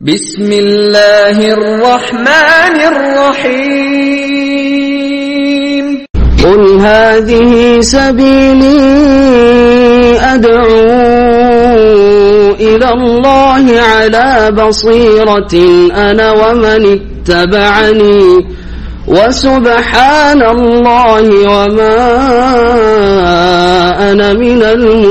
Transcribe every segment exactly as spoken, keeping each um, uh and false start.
بسم الله الرحمن الرحيم قل هذه سبيلي أدعو إلى الله على بصيرة أنا ومن اتبعني وسبحان الله وما أنا من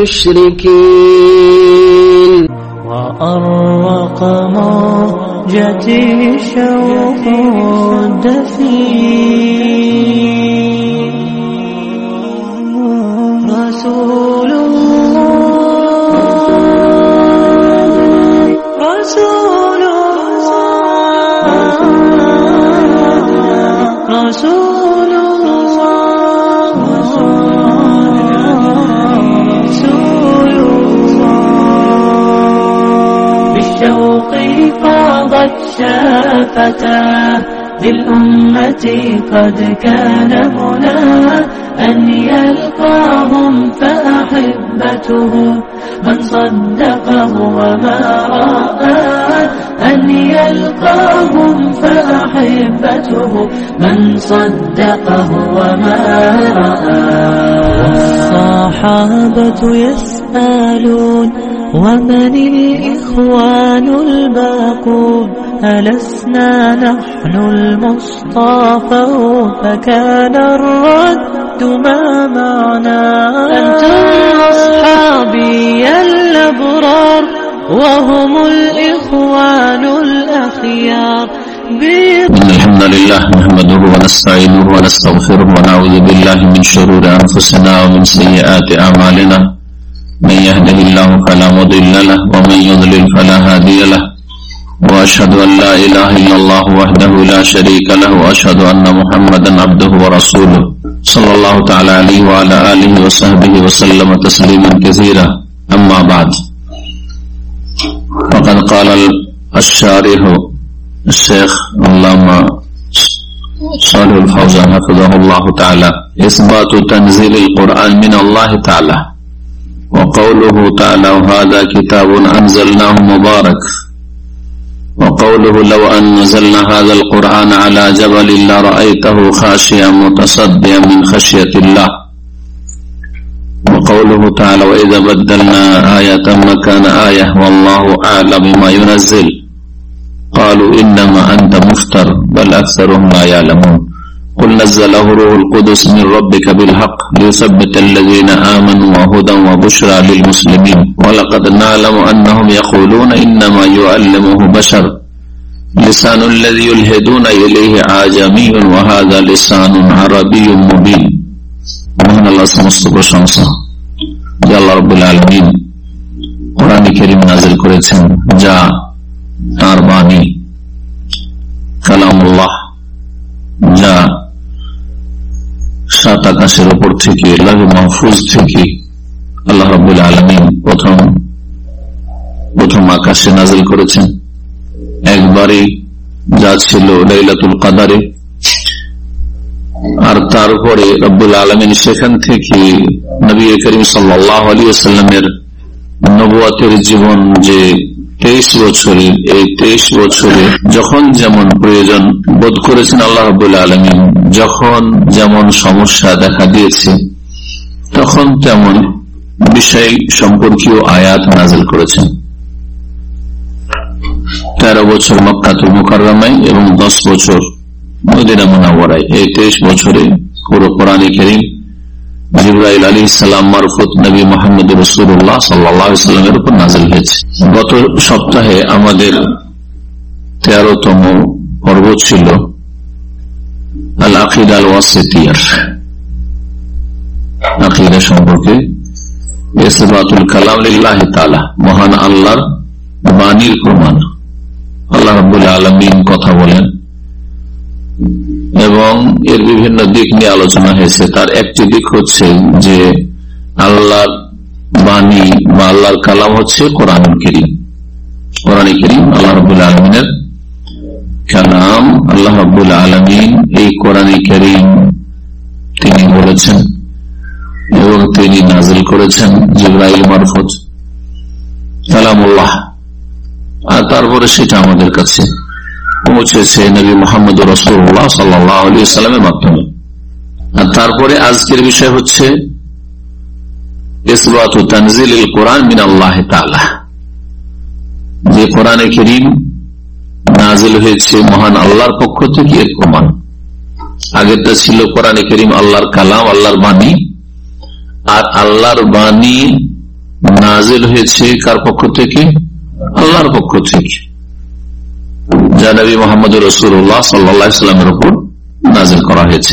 المشركين. وأرق موجتي شوق الدفين رسول الله رسول الله رسول الله رسول الله بالشوق فاضت شافتاه للأمة قد كان مناه أن يلقاهم فأحبته من صدقه وما رآه أن يلقاهم فأحبته من صدقه وما رآه. والصحابة يسألون ومن الإخوان الباقون ألسنا نحن المصطفى فكان الرد ما معنا أنتم أصحابي الأبرار وهم الإخوان الأخيار. الحمد لله نحمده ونستعينه ونستغفره ونعوذ بالله من شرور أنفسنا ومن سيئات أعمالنا من يهده الله فلا مضل له ومن يضلل فلا هادي له وأشهد أن لا إله إلا الله وحده لا شريك له وأشهد أن محمدا عبده ورسوله صلى الله تعالى عليه وعلى آله وصحبه وسلم تسليما كثيرا. أما بعد فقد قال الشارح الشيخ علامة صالح الفوزان حفظه الله تعالى إثبات تنزيل القرآن من الله تعالى وقوله تعالى وهذا كتاب أنزلناه مبارك وقوله لو أنزلنا هذا القرآن على جبل لرأيته خاشعا متصدعا من خشية الله وقوله تعالى وإذا بدلنا آية مكان آية والله أعلم بما ينزل قالوا إنما أنت مفتر بل أكثرهم لا يعلمون قل نزله روح القدس من ربك بالحق ليثبت الذين آمنوا وهدى وبشرى للمسلمين ولقد نعلم أنهم يقولون إنما يعلمه بشر لسان الذي يلهدون إليه عجمي وهذا لسان عربي مبين. মহান আল্লাহ সমস্ত প্রশংসা যে আল্লাহ রাব্বুল আলামিন কোরআন কারীম নাযিল করেছেন যা তার বাণী কালামুল্লাহ যা সাত আকাশের উপর থেকে লাউহে মাহফুজ থেকে আল্লাহ রাব্বুল আলামিন প্রথম প্রথম আকাশে নাযিল করেছেন একবারই যা ছিল লাইলাতুল কদরে আর তারপরে রব্বুল আলামিন সেখান থেকে নবী করিম সাল্লাল্লাহু আলাইহি ওয়াসাল্লামের নবুয়তের জীবন যে তেইশ বছরের এই তেইশ বছরে যখন যেমন প্রয়োজন বোধ করেছেন আল্লাহ রাব্বুল আলামিন যখন যেমন সমস্যা দেখা দিয়েছে তখন তেমন বিষয় সম্পর্কীয় আয়াত নাযিল করেছেন। তেরো বছর মক্কাতুল মুকাররমায় এবং দশ বছর মদিনা মুনাওয়ারায় এই তেইশ বছরে পুরো কোরআন কারীম জিবরাইল আলাইহিস সালাম মারফত নবী মুহাম্মদ রাসূলুল্লাহ সাল্লাল্লাহু আলাইহি ওয়াসাল্লামের উপর নাযিল হয়েছে। গত সপ্তাহে আমাদের তেরোতম পর্ব ছিল আল আকীদা আল ওয়াসিতিয়া আকীদা সম্পর্কে ইসবাতুল কালাম লিল্লাহি তাআলা মহান আল্লাহর বাণীর প্রমাণ। আল্লাহ রাব্বুল আলামিন কথা বলেন এবং এর বিভিন্ন দিক নিয়ে আলোচনা হয়েছে। তার একটি দিক হচ্ছে যে আল্লাহর বাণী বা আল্লাহর কালাম হচ্ছে কোরআন কারীম। কোরআন কারীম আল্লাহ রাব্বুল আলামিনের কালাম। আল্লাহ রাব্বুল আলামিন এই কোরআন কারীম তিনি বলেছেন এবং তিনি নাযিল করেছেন জিবরাইল মারফত। কালামুল্লাহ আর তারপরে সেটা আমাদের কাছে পৌঁছেছে নবী মুহাম্মদ রাসূলুল্লাহ সাল্লাল্লাহু আলাইহি ওয়াসাল্লামের মাধ্যমে। আর তারপরে আজকের বিষয় হচ্ছে ইসবাতু তানজিলিল কোরআন মিন আল্লাহ তাআলা, যে কোরআনে কারীম নাযিল হয়েছে মহান আল্লাহর পক্ষ থেকে এর প্রমাণ। আগেরটা ছিল কোরআনে কারীম আল্লাহর কালাম, আল্লাহর বাণী, আর আল্লাহর বাণী নাযিল হয়েছে কার পক্ষ থেকে? আল্লাহর পক্ষ থেকে, যা নবী মুহাম্মদ রাসূলুল্লাহ সাল্লাল্লাহু আলাইহি ওয়াসাল্লামের উপর নাযিল করা হয়েছে।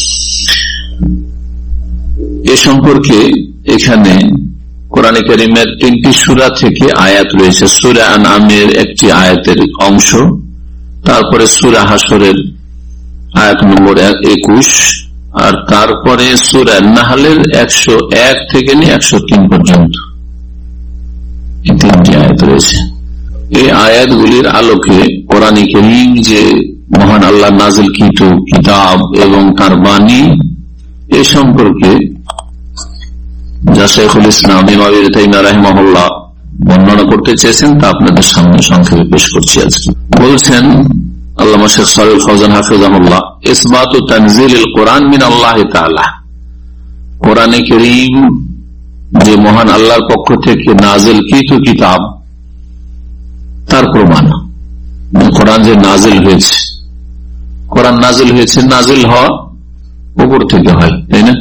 এ সম্পর্কে এখানে কোরআনে কারীমের তিনটি সূরা থেকে আয়াত রয়েছে। সূরা আনআমের একটি আয়াতের অংশ, তারপরে সূরা হাসরের আয়াত নম্বর একুশ, আর তারপরে সূরা নাহলের একশো এক থেকে নিয়ে একশো তিন পর্যন্ত এই তিনটি আয়াত রয়েছে। এই আয়াতগুলির আলোকে কোরআনে কারীম যে মহান আল্লাহ নাযিলকৃত কিতাব এবং তার বাণী এ সম্পর্কে যা শাইখুল ইসলাম ইমাম ইবনে তাইমিয়া রাহিমাহুল্লাহ বর্ণনা করতে চেয়েছেন তা আপনাদের সামনে সংক্ষেপে পেশ করছি। আজকে বলছেন আল্লামা শেখ সালেহ ফওজান হাফিজাহুল্লাহ, ইসবাতু তানজিলিল কোরআন মিন আল্লাহ তাআলা, কোরআনে কারীম যে মহান আল্লাহর পক্ষ থেকে নাযিলকৃত কিতাব তার প্রমাণ। কোরআন যে নাযিল হয়েছে, কোরআন নাযিল হয়েছে, নাযিল হওয়া উপর থেকে হয়, তাই না?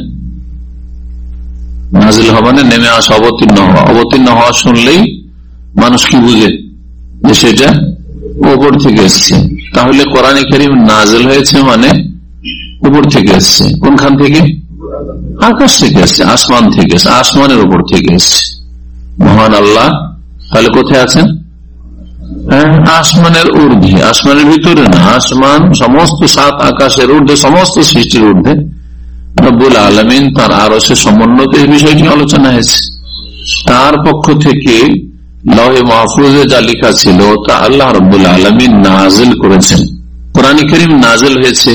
নাযিল হওয়া মানে নেমে আসা, অবতীর্ণ হওয়া। অবতীর্ণ হওয়া শুনলেই মানুষ কি বুঝে যে সেটা উপর থেকে এসছে। তাহলে কোরআনে কারীম নাযিল হয়েছে মানে উপর থেকে এসছে। কোনখান থেকে? আকাশ থেকে এসছে, আসমান থেকে এসছে, আসমানের উপর থেকে এসছে। মহান আল্লাহ তাহলে কোথায় আছেন? আসমানের ঊর্ধ্বে, আসমানের ভিতরে না, আসমান সমস্ত সাত আকাশের ঊর্ধ্বে, সমস্ত সৃষ্টির ঊর্ধ্বে রব্বুল আলামিন তার আরশে সমুন্নত এই বিষয়টি আলোচনা হয়েছে। তার পক্ষ থেকে লৌহে মাহফুজে যা লেখা ছিল তা আল্লাহ রব্বুল আলামিন নাযিল করেছেন। কোরআন কারীম নাযিল হয়েছে,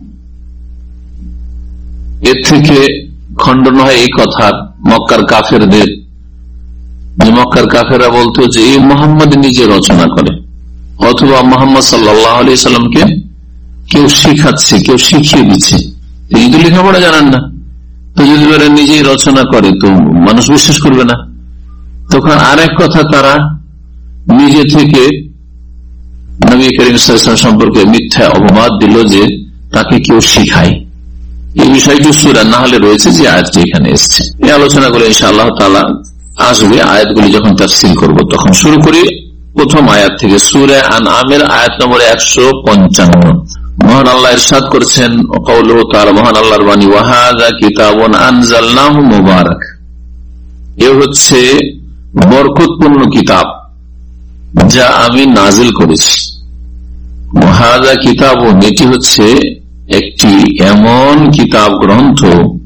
এর থেকে খণ্ডন হয় এই কথা মক্কার কাফেরদের, যে মক্কার কাফেররা বলতো যে এই মুহাম্মদ নিজে রচনা করে, অথবা মুহাম্মদ সাল্লাল্লাহু আলাইহি সাল্লামকে কেউ শিখাচ্ছে, কেউ শিখিয়ে দিচ্ছে। তিনি তো লেখাপড়া জানান না, তো যদি ওরা নিজেই রচনা করে তো মানুষ বিশ্বাস করবে না। তখন আরেক কথা তারা নিজে থেকে নবী করিম সাল্লাল্লাহু আলাইহি ওয়াসাল্লাম সম্পর্কে মিথ্যা অপবাদ দিল যে তাকে কেউ শিখায়। এই বিষয়টি সূরা নাহলে রয়েছে, যে আয়াতটি এখানে এসেছে। এই আলোচনা করে ইনশাআল্লাহ তাআলা আসবে, আয়াতগুলি যখন তাফসীর করব তখন। শুরু করি প্রথম আয়াত থেকে, সূরা আনআমের আয়াত নম্বর একশো পঞ্চান্ন। মহান আল্লাহ ইরশাদ করেছেন, কওলুহু তাআলা, মহান আল্লাহর বাণী, ওয়া হাযা কিতাবুন আনজালনাহু মুবারাক, এ হচ্ছে বরকতপূর্ণ কিতাব যা আমি নাযিল করেছি। ওয়া হাযা কিতাবুন, এটি হচ্ছে একটি এমন কিতাব গ্রন্থ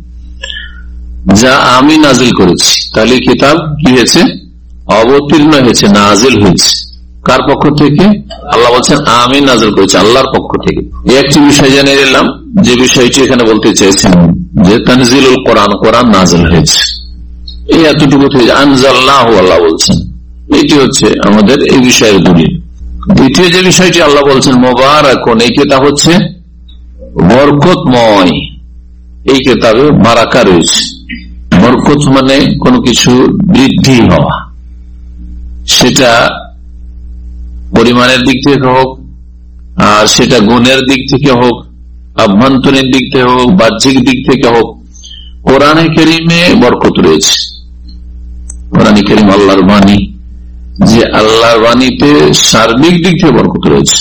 যা আমি নাযিল করেছি। তাহলে কিতাব কি হয়েছে? অবতীর্ণ হয়েছে, নাযিল হয়েছে। কার পক্ষ থেকে? আল্লাহ বলছেন আমি নাযিল করেছি, আল্লাহর পক্ষ থেকে। একটি বিষয় জেনে নিলাম, যে বিষয়টি এখানে বলতে চেয়েছেন যে তানজিলুল কোরআন, কোরআন নাযিল হয়েছে, এই এতটুকু থেকে আনজালনাহু আল্লাহ বলছেন, এটি হচ্ছে আমাদের এই বিষয়ের দলিল। দ্বিতীয় যে বিষয়টি আল্লাহ বলছেন মুবারাকুন, এই কিতাব হচ্ছে বরকতময়, এই কিতাবে বারাকা রয়েছে। বরকত মানে কোনো কিছু বৃদ্ধি হওয়া, সেটা পরিমাণের দিক থেকে হোক, আর সেটা গুণের দিক থেকে হোক, আভ্যন্তরীণ দিক থেকে হোক, বাহ্যিক দিক থেকে হোক, কোরআনে কারীমে বরকত রয়েছে। কোরআনে কারীম আল্লাহর বাণী, যে আল্লাহর বাণীতে সার্বিক দিক থেকে বরকত রয়েছে।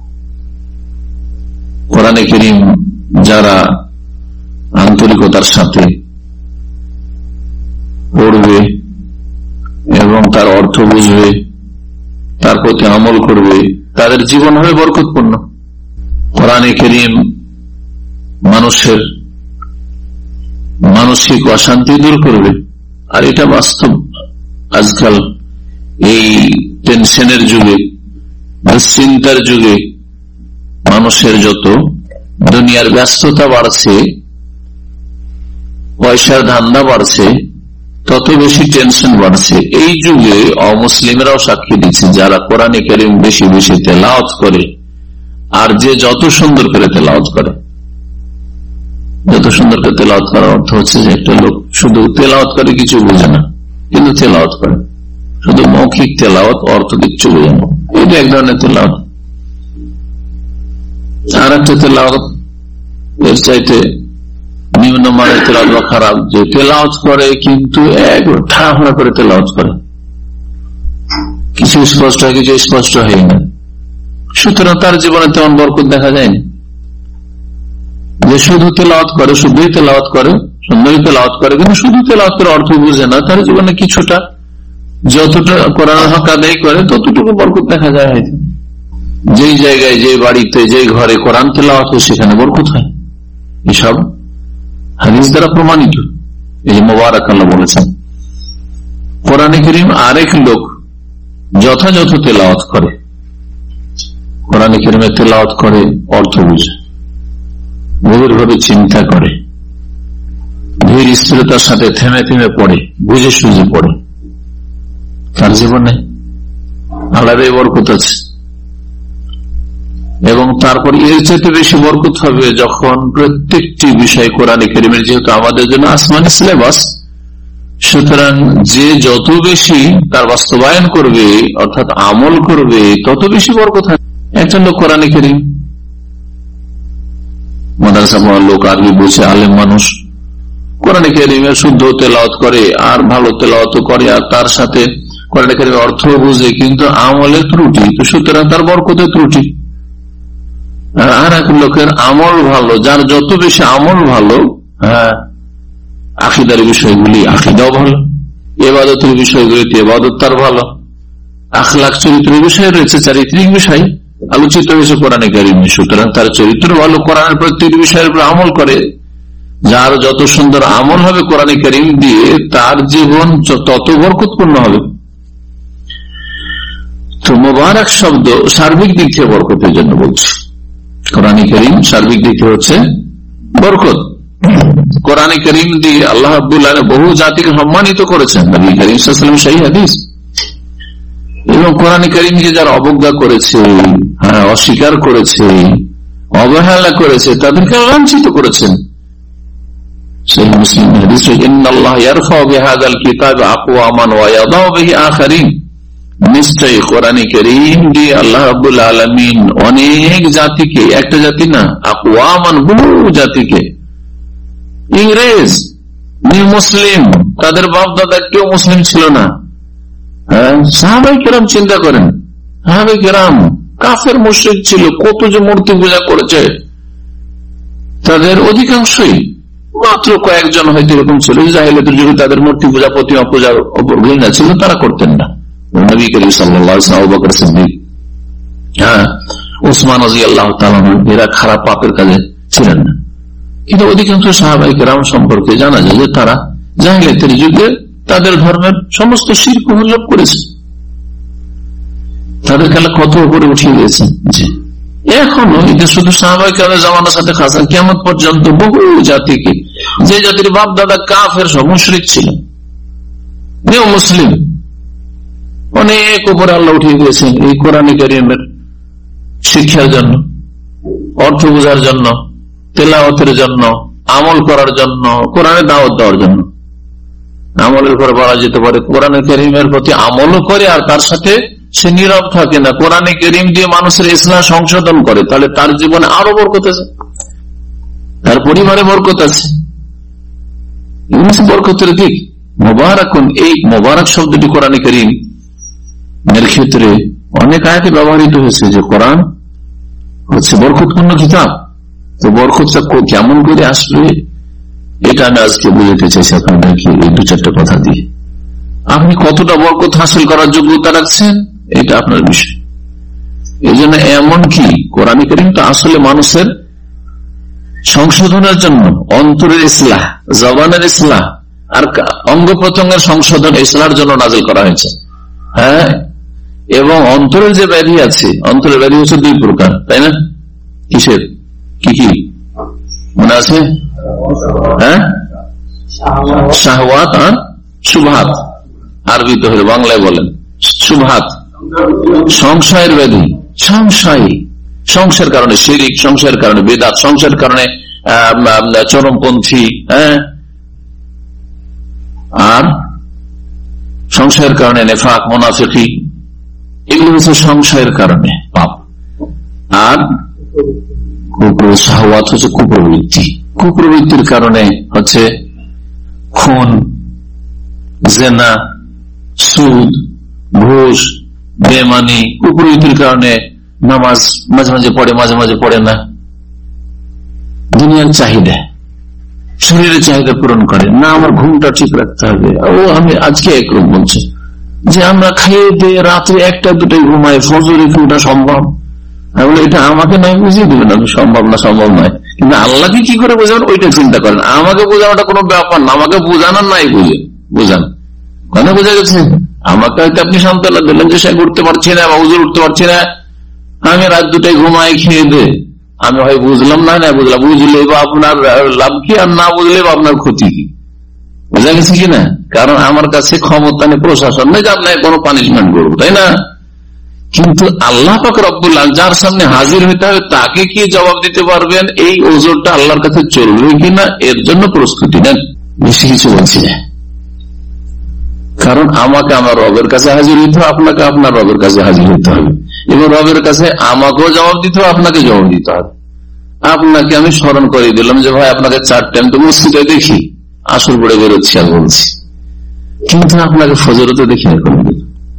কোরআনে কারীম যারা আন্তরিকতার সাথে পড়বে এবং তার অর্থ বুঝবে, তার প্রতি আমল করবে, তাদের জীবন হবে বরকতপূর্ণ। কোরআনে কারীম মানুষের মানসিক অশান্তি দূর করবে, আর এটা বাস্তব। আজকাল এই টেনশনের যুগে, দুশ্চিন্তার যুগে মানুষের যত দুনিয়ার ব্যস্ততা বাড়ছে, পয়সার ধান্দা বাড়ছে, তত বেশি টেনশন বাড়ছে। এই যুগে অমুসলিমরাও সাক্ষী দিচ্ছে, যারা কোরআনে কারীম বেশি বেশি তেলাওয়াত করে আর যে যত সুন্দর করে তেলাওয়াত করে। যত সুন্দর করে তেলাওয়াত করার অর্থ হচ্ছে যে একটা লোক শুধু তেলাওয়াত করে, কিছু বোঝে না, কিন্তু তেলাওয়াত করে, শুধু মৌখিক তেলাওয়াত, অর্থ কিচ্ছু বোঝে না, এটা এক ধরনের তেলাওয়াত। আর একটা তেলাওয়াত এর চাইতে নিম্ন মানের তেলাওয়াত বা খারাপ, যে তেলাওয়াত করে কিন্তু এক ঠাহরা করে তেলাওয়াত করে, কিছু স্পষ্ট হয় কিছু স্পষ্ট হয় না, সুতরাং তার জীবনে তেমন বরকত দেখা যায়নি। যে শুধু তেলাওয়াত করে, শুধুই তেলাওয়াত করে, সুন্দরী তেলাওয়াত করে, কিন্তু শুধু তেলাওয়াত করে অর্থ বুঝে না, তার জীবনে কিছুটা যতটা কোরআনের হক আদায় করে ততটুকু বরকত দেখা যায়। হয়তো যেই জায়গায়, যে বাড়িতে, যে ঘরে কোরআন তেলাওয়াত হয় সেখানে বরকত হয়। এসব হাদিস দ্বারা প্রমাণিত। এই যে মুবারক আল্লাহ বলেছেন, কোরআনে কারীম আরেক লোক যথাযথ তেলাওয়াত করে, কোরআনে কারীমের তেলাওয়াত করে, অর্থ বুঝে, গভীরভাবে চিন্তা করে, ধীর স্থিরতার সাথে থেমে থেমে পড়ে, বুঝে সুঝে পড়ে, তার জীবনে আলাদাই বরকত আছে। এবং তারপর এর চাইতে বেশি বরকত হবে যখন প্রত্যেকটি বিষয় কোরআনে কারীমের, যেহেতু আমাদের জন্য আসমানি সিলেবাস, সুতরাং যে যত বেশি তার বাস্তবায়ন করবে অর্থাৎ আমল করবে তত বেশি বরকত হয়। একজন লোক কোরআনে কারীম মাদ্রাসা পড়ার লোক, আরবি বুঝে, আলেম মানুষ, কোরআনে কারীমের শুদ্ধ তেলাওয়াত করে আর ভালো তেলাওয়াত করে, আর তার সাথে কোরআনে কারীমের অর্থ বুঝে, কিন্তু আমলের ত্রুটি, তো সুতরাং তার বরকতের ত্রুটি। আর এক লোকের আমল ভালো, যার যত বেশি আমল ভালো, হ্যাঁ, আকিদার বিষয়গুলি আকিদাও ভালো, ইবাদতের বিষয়গুলিতে ইবাদত তার ভালো, আখলাক চরিত্রের বিষয় রয়েছে, চারিত্রিক বিষয় আলোচিত হয়েছে কোরআনে কারীমে, সুতরাং তার চরিত্র ভালো, কোরআনের প্রত্যেকটি বিষয়ের উপর আমল করে। যার যত সুন্দর আমল হবে কোরআনে কারীম দিয়ে, তার জীবন তত বরকতপূর্ণ হবে। তো মুবারক শব্দ সার্বিক দিক থেকে বরকতের জন্য বলছি। কোরআনে কারীম সার্বিক দিক থেকে হচ্ছে বরকত। কোরআনে কারীম দিয়ে আল্লাহ রাব্বুল আলামিন বহু জাতিকে সম্মানিত করেছেন, নবী করিম সাল্লাল্লাহু আলাইহি ওয়াসাল্লাম সহিহ হাদিস। এবং কোরআনে কারীমকে যারা অবজ্ঞা করেছে, অস্বীকার করেছে, অবহেলা করেছে, তাদেরকে লাঞ্ছিত করেছেন। সহিহ মুসলিম হাদিস, ইন্নাল্লাহ ইয়ারফাউ বিহাযাল কিতাবি আকওয়ামান ওয়া ইয়াদাউ বিহি আখারিন। নিশ্চয়ই কোরআনে কারীম দিয়ে আল্লাহ রাব্বুল আলামিন অনেক জাতিকে, একটা জাতি না, আকওয়ামান, বহু জাতিকে, ইংরেজ, নিউ মুসলিম, তাদের বাপ দাদা কেউ মুসলিম ছিল না, সাহাবায়ে কেরাম চিন্তা করেন, সাহাবায়ে কেরাম কাফের মুশরিক ছিল, কত যে মূর্তি পূজা করেছে, তাদের অধিকাংশই, মাত্র কয়েকজন হয়তো এরকম ছিল জাহেলিয়াতের যুগে তাদের মূর্তি পূজা, প্রতিমা পূজার উপর ঘৃণা ছিল, তারা করতেন না। নবী করিম সাল্লাল্লাহু আলাইহি ওয়াসাল্লাম, আবু বকর সিদ্দিক, হ্যাঁ, ওসমান রাদিয়াল্লাহু তাআলা এরা খারাপ পাপের কাজে ছিলেন না। কিন্তু অধিকাংশ সাহাবায়ে কেরাম সম্পর্কে জানা যায় যে তারা জাহেলিয়াতের যুগে তাদের ধর্মের সমস্ত শিরক লাভ করেছে, তাদের খেলা কত উপরে উঠিয়ে দিয়েছেন। জি, এখনো এটা শুধু সাহাবায়ে কেরামের জামানার সাথে খাস, কিয়ামত পর্যন্ত বহু জাতিকে, যে জাতির বাপ দাদা কাফের সব মুশরিক ছিল, নিউ মুসলিম, অনেক উপরে আল্লাহ উঠিয়ে দিয়েছেন এই কোরআনে কারীমের শিক্ষার জন্য, অর্থ বোঝার জন্য, তেলাওয়াতের জন্য, আমল করার জন্য, কোরআনে দাওয়াত দেওয়ার জন্য। আমলের উপর বলা যেতে পারে কোরআনে কারীমের প্রতি আমলও করে, আর তার সাথে সে নীরব থাকে না, কোরআনে কারীম দিয়ে মানুষের ইসলাম সংশোধন করে, তাহলে তার জীবনে আরো বরকত আছে, তার পরিবারে বরকত আছে। বরকতের দিক মুবারাকুন, এই মুবারক শব্দটি কোরআনে কারীম এর ক্ষেত্রে অনেক আয়াতে ব্যবহৃত হয়েছে, যে কোরআন হচ্ছে বরকতপূর্ণ কিতাব। তো বরকতটা কেমন করে আসবে এটা আমি আজকে বুঝাতে চাইছি আপনাদেরকে এই দু চারটা কথা দিয়ে। আপনি কতটা বরকত হাসিল করার যোগ্যতা রাখছেন এটা আপনার বিষয়। এই জন্য এমন কি কোরআন কারীম তো আসলে মানুষের সংশোধনের জন্য, অন্তরের ইসলাহ, জবানের ইসলাহ আর অঙ্গ প্রত্যঙ্গের সংশোধন, ইসলার জন্য নাযিল করা হয়েছে। হ্যাঁ, এবং অন্তরের যে ব্যাধি আছে, অন্তরের ব্যাধি হচ্ছে দুই প্রকার, তাই না? কিসের কি কি মনে আছে? হ্যাঁ, শাহওয়াত আর শুবহাত আরবিতে হলে বাংলায় বলেন শুবহাত, সংশয়ের ব্যাধি, সংশয়, সংশয়ের কারণে শিরিক, সংশয়ের কারণে বেদাত, সংশয়ের কারণে চরমপন্থী, হ্যাঁ, আর সংশয়ের কারণে নেফাক, মুনাফিকি, এগুলো হচ্ছে সংশয়ের কারণে পাপ। আর শাহওয়াত হচ্ছে কুপ্রবৃত্তি, কুপ্রবৃত্তির কারণে হচ্ছে খুন, জেনা, সুদ, ঘুষ, বেমানি। কুপ্রবৃত্তির কারণে নামাজ মাঝে মাঝে পড়ে, মাঝে মাঝে পড়ে না। দুনিয়ার চাহিদা, শরীরের চাহিদা পূরণ করে না, আমার ঘুমটা ঠিক রাখতে হবে। ও আমি আজকে একরকম বলছে যে আমরা খেয়ে দিয়ে রাত্রে একটা দুটাই ঘুমাই, ফজরে কি ওটা সম্ভব? এটা আমাকে নয় বুঝিয়ে দিবেন, আমি সম্ভব না, সম্ভব নয়। কিন্তু আল্লাহকে কি করে বোঝাবেন ওইটা চিন্তা করেন। আমাকে বোঝানোটা কোনো ব্যাপার না, আমাকে বোঝানোর নাই, বুঝে বোঝান, কথা বোঝা গেছে? আমাকে হয়তো আপনি সান্ত্বনা দিলেন যে সে উঠতে পারছি না বা হুজুর উঠতে পারছি না, আমি রাত দুটাই ঘুমাই খেয়ে দে, আমি হয় বুঝলাম না, না বুঝলাম, বুঝলে বা আপনার লাভ কি, আর না বুঝলে বা আপনার ক্ষতি কি, বোঝা গেছে কিনা? কারণ আমার কাছে ক্ষমতা নেই, প্রশাসন নেই, যার নাই কোনো পানিশমেন্ট করবো, তাই না? কিন্তু আল্লাহ পাক রব্বুল আলামিন যার সামনে হাজির হইতে হবে, তাকে কি জবাব দিতে পারবেন? এই ওজরটা আল্লাহর কাছে চলবে কিনা, এর জন্য প্রস্তুতি নেন। বেশি কিছু বলছি না, কারণ আমাকে আমার রবের কাছে হাজির হইতে হবে, আপনাকে আপনার রবের কাছে হাজির হইতে হবে, এবং রবের কাছে আমাকেও জবাব দিতে হবে, আপনাকে জবাব দিতে হবে। আপনাকে আমি স্মরণ করে দিলাম যে ভাই আপনাকে চার টাইম তো মসজিদে দেখি, আসর পড়ে বেরোচ্ছি আর বলছি, কিন্তু আপনাকে ফজরে তো দেখি না কোনদিন।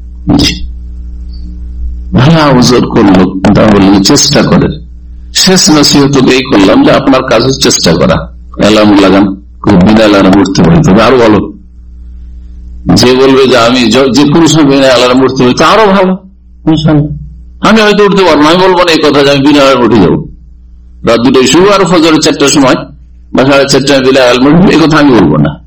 ভালো ওজর করলো, বললেন চেষ্টা করেন। শেষ নসিহত এই করলাম যে আপনার কাজ চেষ্টা করা, অ্যালার্ম লাগান, বিনা অ্যালার্ম উঠতে পারি, তবে আরো ভালো। যে বলবে যে আমি যে কোনো সময় বিনা অ্যালার্ম উঠতে পারি, তা আরো ভালো। আমি হয়তো উঠতে পারবো না, আমি বলবো না এই কথা যে আমি বিনা অ্যালার্ম উঠে যাবো, রাত দুটোই শুরু আর ফজরের চারটার সময় বা সাড়ে চারটায় বিনা অ্যালার্ম উঠবে, এই কথা আমি বলবো না।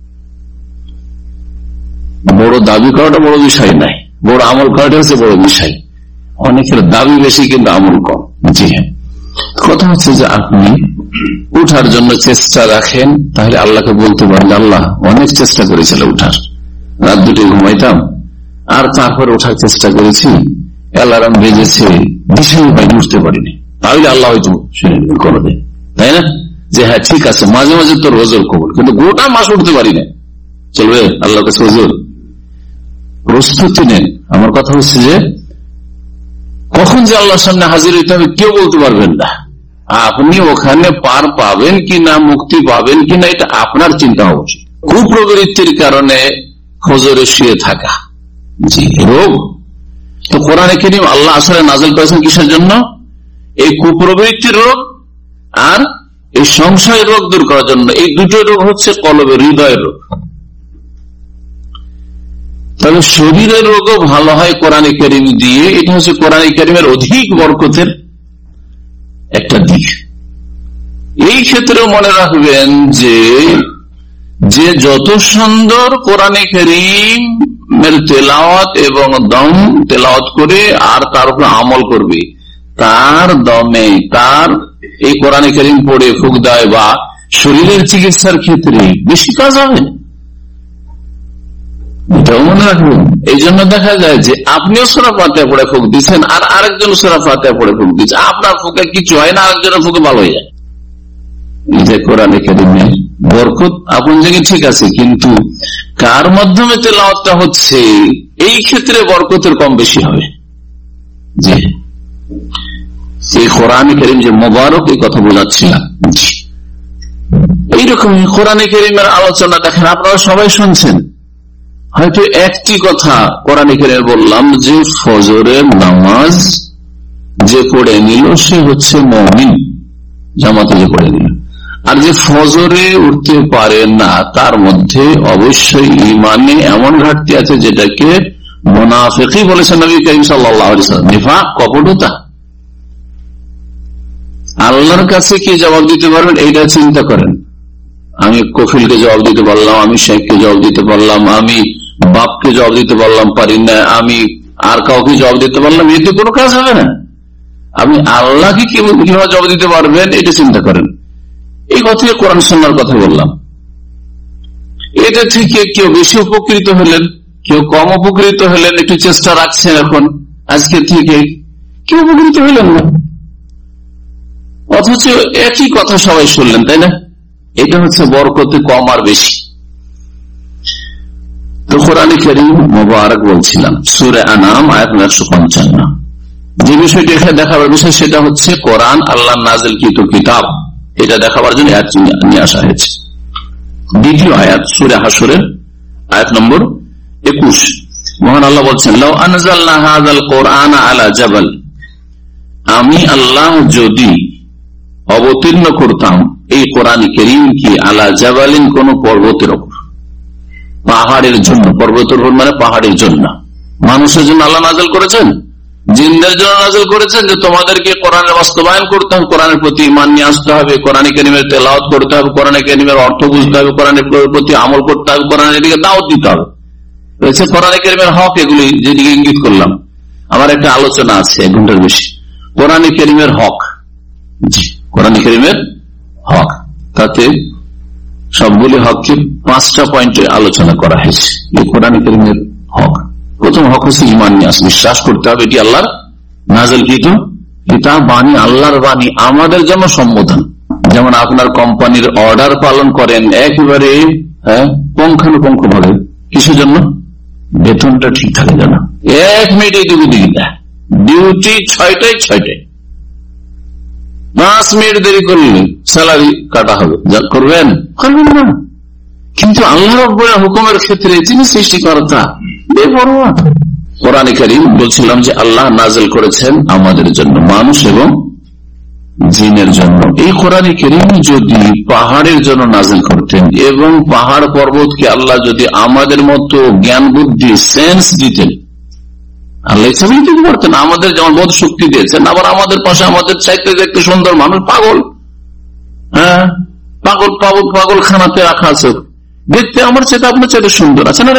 বড় দাবি করাটা বড় বিষয় নাই, বড় আমল করাটা হচ্ছে বড় বিষয়। অনেকের দাবি বেশি কিন্তু আমল কম। জি হ্যাঁ, কথা হচ্ছে যে আপনি উঠার জন্য চেষ্টা রাখেন, তাহলে আল্লাহকে বলতে পারেন আল্লাহ অনেক চেষ্টা করেছিল উঠার, রাত দুটো ঘুমাইতাম আর তারপরে ওঠার চেষ্টা করেছি, অ্যালার্ম বেজেছে, দিশেই পাই, উঠতে পারিনি, তাহলে আল্লাহ হয়তো শুনে করে দেয়, তাই না? যে হ্যাঁ ঠিক আছে, মাঝে মাঝে তোর ওজর কবুল, কিন্তু গোটা মাস উঠতে পারি না, চলবে? আল্লাহর কাছে ওজর প্রস্তুতি নেন। আমার কথা হচ্ছে যে কখন যে আল্লাহর সামনে হাজির হইতে হবে কেউ বলতে পারবেন না। আপনি ওখানে পার পাবেন কিনা, মুক্তি পাবেন কিনা, এটা আপনার চিন্তা হওয়া উচিত। কুপ্রবৃত্তির কারণে ফজরে শুয়ে থাকা, জি রোগ, তো কোরআনে কারীম আল্লাহ আসলে নাযিল করেছেন কিসের জন্য? এই কুপ্রবৃত্তির রোগ আর এই সংশয় রোগ দূর করার জন্য। এই দুটো রোগ হচ্ছে কলবের, হৃদয়ের রোগ। তবে শরীরের রোগও ভালো হয় কোরআনে কারীম দিয়ে, এটা হচ্ছে কোরআনে কারীমের অধিক বরকতের একটা দিক। এই ক্ষেত্রে মনে রাখবেন যে যে যত সুন্দর কোরআনে কারীমের তেলাওয়াত এবং দম তেলাওয়াত করে আর তার উপর আমল করবে, তার দমে তার এই কোরআনে কারীম পড়ে ফুক দেয় বা শরীরের চিকিৎসার ক্ষেত্রে বেশি কাজ হবে। মনে রাখবেন, এই জন্য দেখা যায় যে আপনিও সূরা ফাতিহা পড়ে ফুক দিচ্ছেন আর আরেকজন সূরা ফাতিহা পড়ে ফুক দিচ্ছে, আপনার ফুকে কিছু হয় না, আরেকজনের ফুকে ভালো হয়ে যায়। এই যে কোরআনে কারীমের বরকত আপন জায়গায় ঠিক আছে, কিন্তু কার মাধ্যমে তেলাওয়াতটা হচ্ছে এই ক্ষেত্রে বরকতের কম বেশি হবে। জি, এই কোরআনে কারীম যে মোবারক, এই কথা বোঝাচ্ছিলাম। এইরকম কোরআনে কারীমের আলোচনা দেখেন, আপনারা সবাই শুনছেন, হয়তো একটি কথা কোরআনে কারীমে বললাম যে ফজরের নামাজ যে পড়ে নিল সে হচ্ছে মুমিন, জামাতে যে পড়ে নিল। আর যে ফজরে উঠতে পারে না তার মধ্যে অবশ্যই ঈমানে এমন ঘাটতি আছে যেটাকে মুনাফিকি বলেছেন নবী করিম সাল্লাল্লাহু আলাইহি ওয়াসাল্লাম, নিফাক, কপটতা। আল্লাহর কাছে কি জবাব দিতে পারবেন এইটা চিন্তা করেন। আমি কফিলকে জবাব দিতে পারলাম, আমি শেখকে জবাব দিতে পারলাম, আমি বাপকে জবাব দিতে পারলাম, পারি না, আমি আর কাউকে জবাব দিতে পারলাম, এতে কোনো কাজ হবে না। আপনি আল্লাহকে কিভাবে জবাব দিতে পারবেন এটা চিন্তা করেন। এই কথা কোরআন সুন্নাহর কথা বললাম। এটা থেকে কেউ বেশি উপকৃত হলেন, কেউ কম উপকৃত হলেন, একটু চেষ্টা রাখছেন, এখন আজকে থেকে কেউ উপকৃত হলেন না, অথচ একই কথা সবাই শুনলেন, তাই না? এটা হচ্ছে বরকতে কম আর বেশি। তো কোরআনে কারীম মুবারক বলছিলাম, সূরা আনাম আয়াত একশো পঞ্চান্ন। যে বিষয়টি এখানে দেখাবার বিষয় সেটা হচ্ছে কোরআন আল্লাহ নাযিলকৃত কিতাব, এটা দেখাবার জন্য আয়াত নিয়ে আসা হয়েছে। দ্বিতীয় আয়াত সূরা হাশরের আয়াত নম্বর একুশ, মহান আল্লাহ বলছেন, লাউ আনজালনা হাযাল কুরআনা আলা জাবাল, আমি আল্লাহ যদি অবতীর্ণ করতাম এই কোরআন কারীম কি আলা জাবালিন, কোন পর্বতের উপর, পাহাড়ের জন্য, পর্বতের উপর মানে পাহাড়ের জন্য। মানুষের জন্য আল্লাহ নাযিল করেছেন, জিনদের জন্য নাযিল করেছেন যে তোমাদেরকে কোরআনের বাস্তবায়ন করতে হবে, কোরআনের প্রতি ঈমান নিয়ে আসতে হবে, কোরআন কারীমের তেলাওয়াত করতে হবে, কোরআন কারীমের অর্থ বুঝতে হবে, কোরআনের প্রতি আমল করতে হবে, কোরআনের দিকে দাওয়াত দিতে হবে। রয়েছে কোরআন কারীমের হক, এগুলি যেদিকে ইঙ্গিত করলাম। আমার একটা আলোচনা আছে এক ঘন্টার বেশি, কোরআন কারীমের হক। জি, কোরআন কারীমের হক, তাতে সবগুলি হককে পাঁচটা পয়েন্টে আলোচনা করা হয়েছে। এই কোরআন কারীমের হক, প্রথম হক হচ্ছে ঈমান নিয়ে আসে, বিশ্বাস করতে হবে এটি আল্লাহর নাযিলকৃত কিতাব, বাণী, আল্লাহর বাণী, আমাদের জন্য সম্বোধন। যেমন আপনার কোম্পানির অর্ডার পালন করেন একেবারে পুঙ্খানুপুঙ্খ ভাবে, কিসের জন্য? বেতনটা ঠিক থাকে যেন, এক মিনিটে দুটো দিকে দেয়, ডিউটি ছয়টায় ছয়টায়, পাঁচ মিনিট দেরি করলে স্যালারি কাটা হবে, যা করবেন করবেন না। কিন্তু আল্লাহ রাব্বুল হুকুমের ক্ষেত্রে তিনি সৃষ্টিকর্তা, বেপরোয়া। কোরআন কারীম বলছিলাম যে আল্লাহ নাযিল করেছেন আমাদের জন্য, মানুষ এবং জিনের জন্য। এই কোরআন কারীম যদি পাহাড়ের জন্য নাযিল করতেন এবং পাহাড় পর্বতকে আল্লাহ যদি আমাদের মতো জ্ঞান বুদ্ধি সেন্স দিতেন, আল্লাহ ইচ্ছা দিতে পারতেন। আমাদের যেমন বোধ শক্তি দিয়েছেন, আবার আমাদের পাশে আমাদের চাইতে দেখতে সুন্দর মানুষ পাগল, হ্যাঁ পাগল পাগল পাগল খানাতে রাখা আছে, দেখতে আমার চাইতে আপনার চাইতে সুন্দর আছে না রে?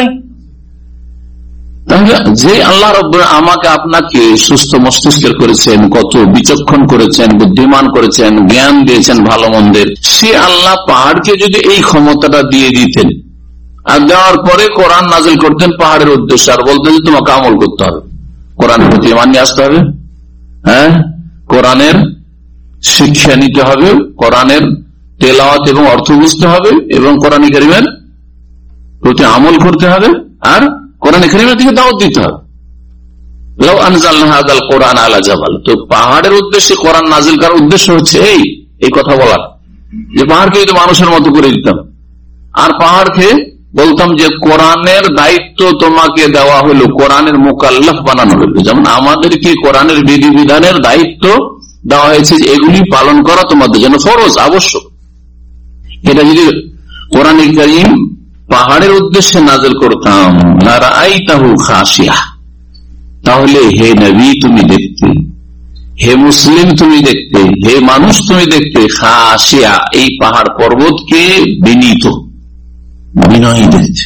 তাহলে যে আল্লাহ রাব্বুল আমাকে আপনাকে সুস্থ মস্তিষ্কের করেছেন, কত বিচক্ষণ করেছেন, বুদ্ধিমান করেছেন, জ্ঞান দিয়েছেন ভালো মন্দের, সে আল্লাহ পাহাড়কে যদি এই ক্ষমতাটা দিয়ে দিতেন আর দেওয়ার পরে কোরআন নাযিল করতেন পাহাড়ের উদ্দেশ্যে, আর বলতেন যে তোমাকে আমল করতে হবে, কোরআনের প্রতি ঈমান নিয়ে আসতে হবে, হ্যাঁ কোরআনের শিক্ষা নিতে হবে, কোরআনের তেলাওয়াত এবং অর্থ বুঝতে হবে, এবং কোরআন কারীমের প্রতি আমল করতে হবে, আর কোরআন কারীমের দিকে দাওয়াত দিতে হবে। লাউ আনজালনা হাযাল কুরআন আলা জাবাল, তো পাহাড়ের উদ্দেশ্যে কোরআন নাযিল করার উদ্দেশ্য হচ্ছে এই এই কথা বলার, যে পাহাড়কে যদি মানুষের মতো করে দিতাম, আর পাহাড়কে বলতাম যে কোরআনের দায়িত্ব তোমাকে দেওয়া হলো, কোরআনের মুকাল্লাফ বানানো হলো, যেমন আমাদেরকে কোরআনের বিধিবিধানের দায়িত্ব দেওয়া হয়েছে যে এগুলি পালন করা তোমাদের জন্য ফরজ, আবশ্যক। এটা যদি কোরআন কারীম পাহাড়ের উদ্দেশ্যে নাযিল করতাম, লারাআইতাহু খাশিয়া, তাহলে হে নবী তুমি দেখতে, হে মুসলিম তুমি দেখতে, হে মানুষ তুমি দেখতে, খাশিয়া এই পাহাড় পর্বতকে বিনীত, বিনয়ী দেখতে।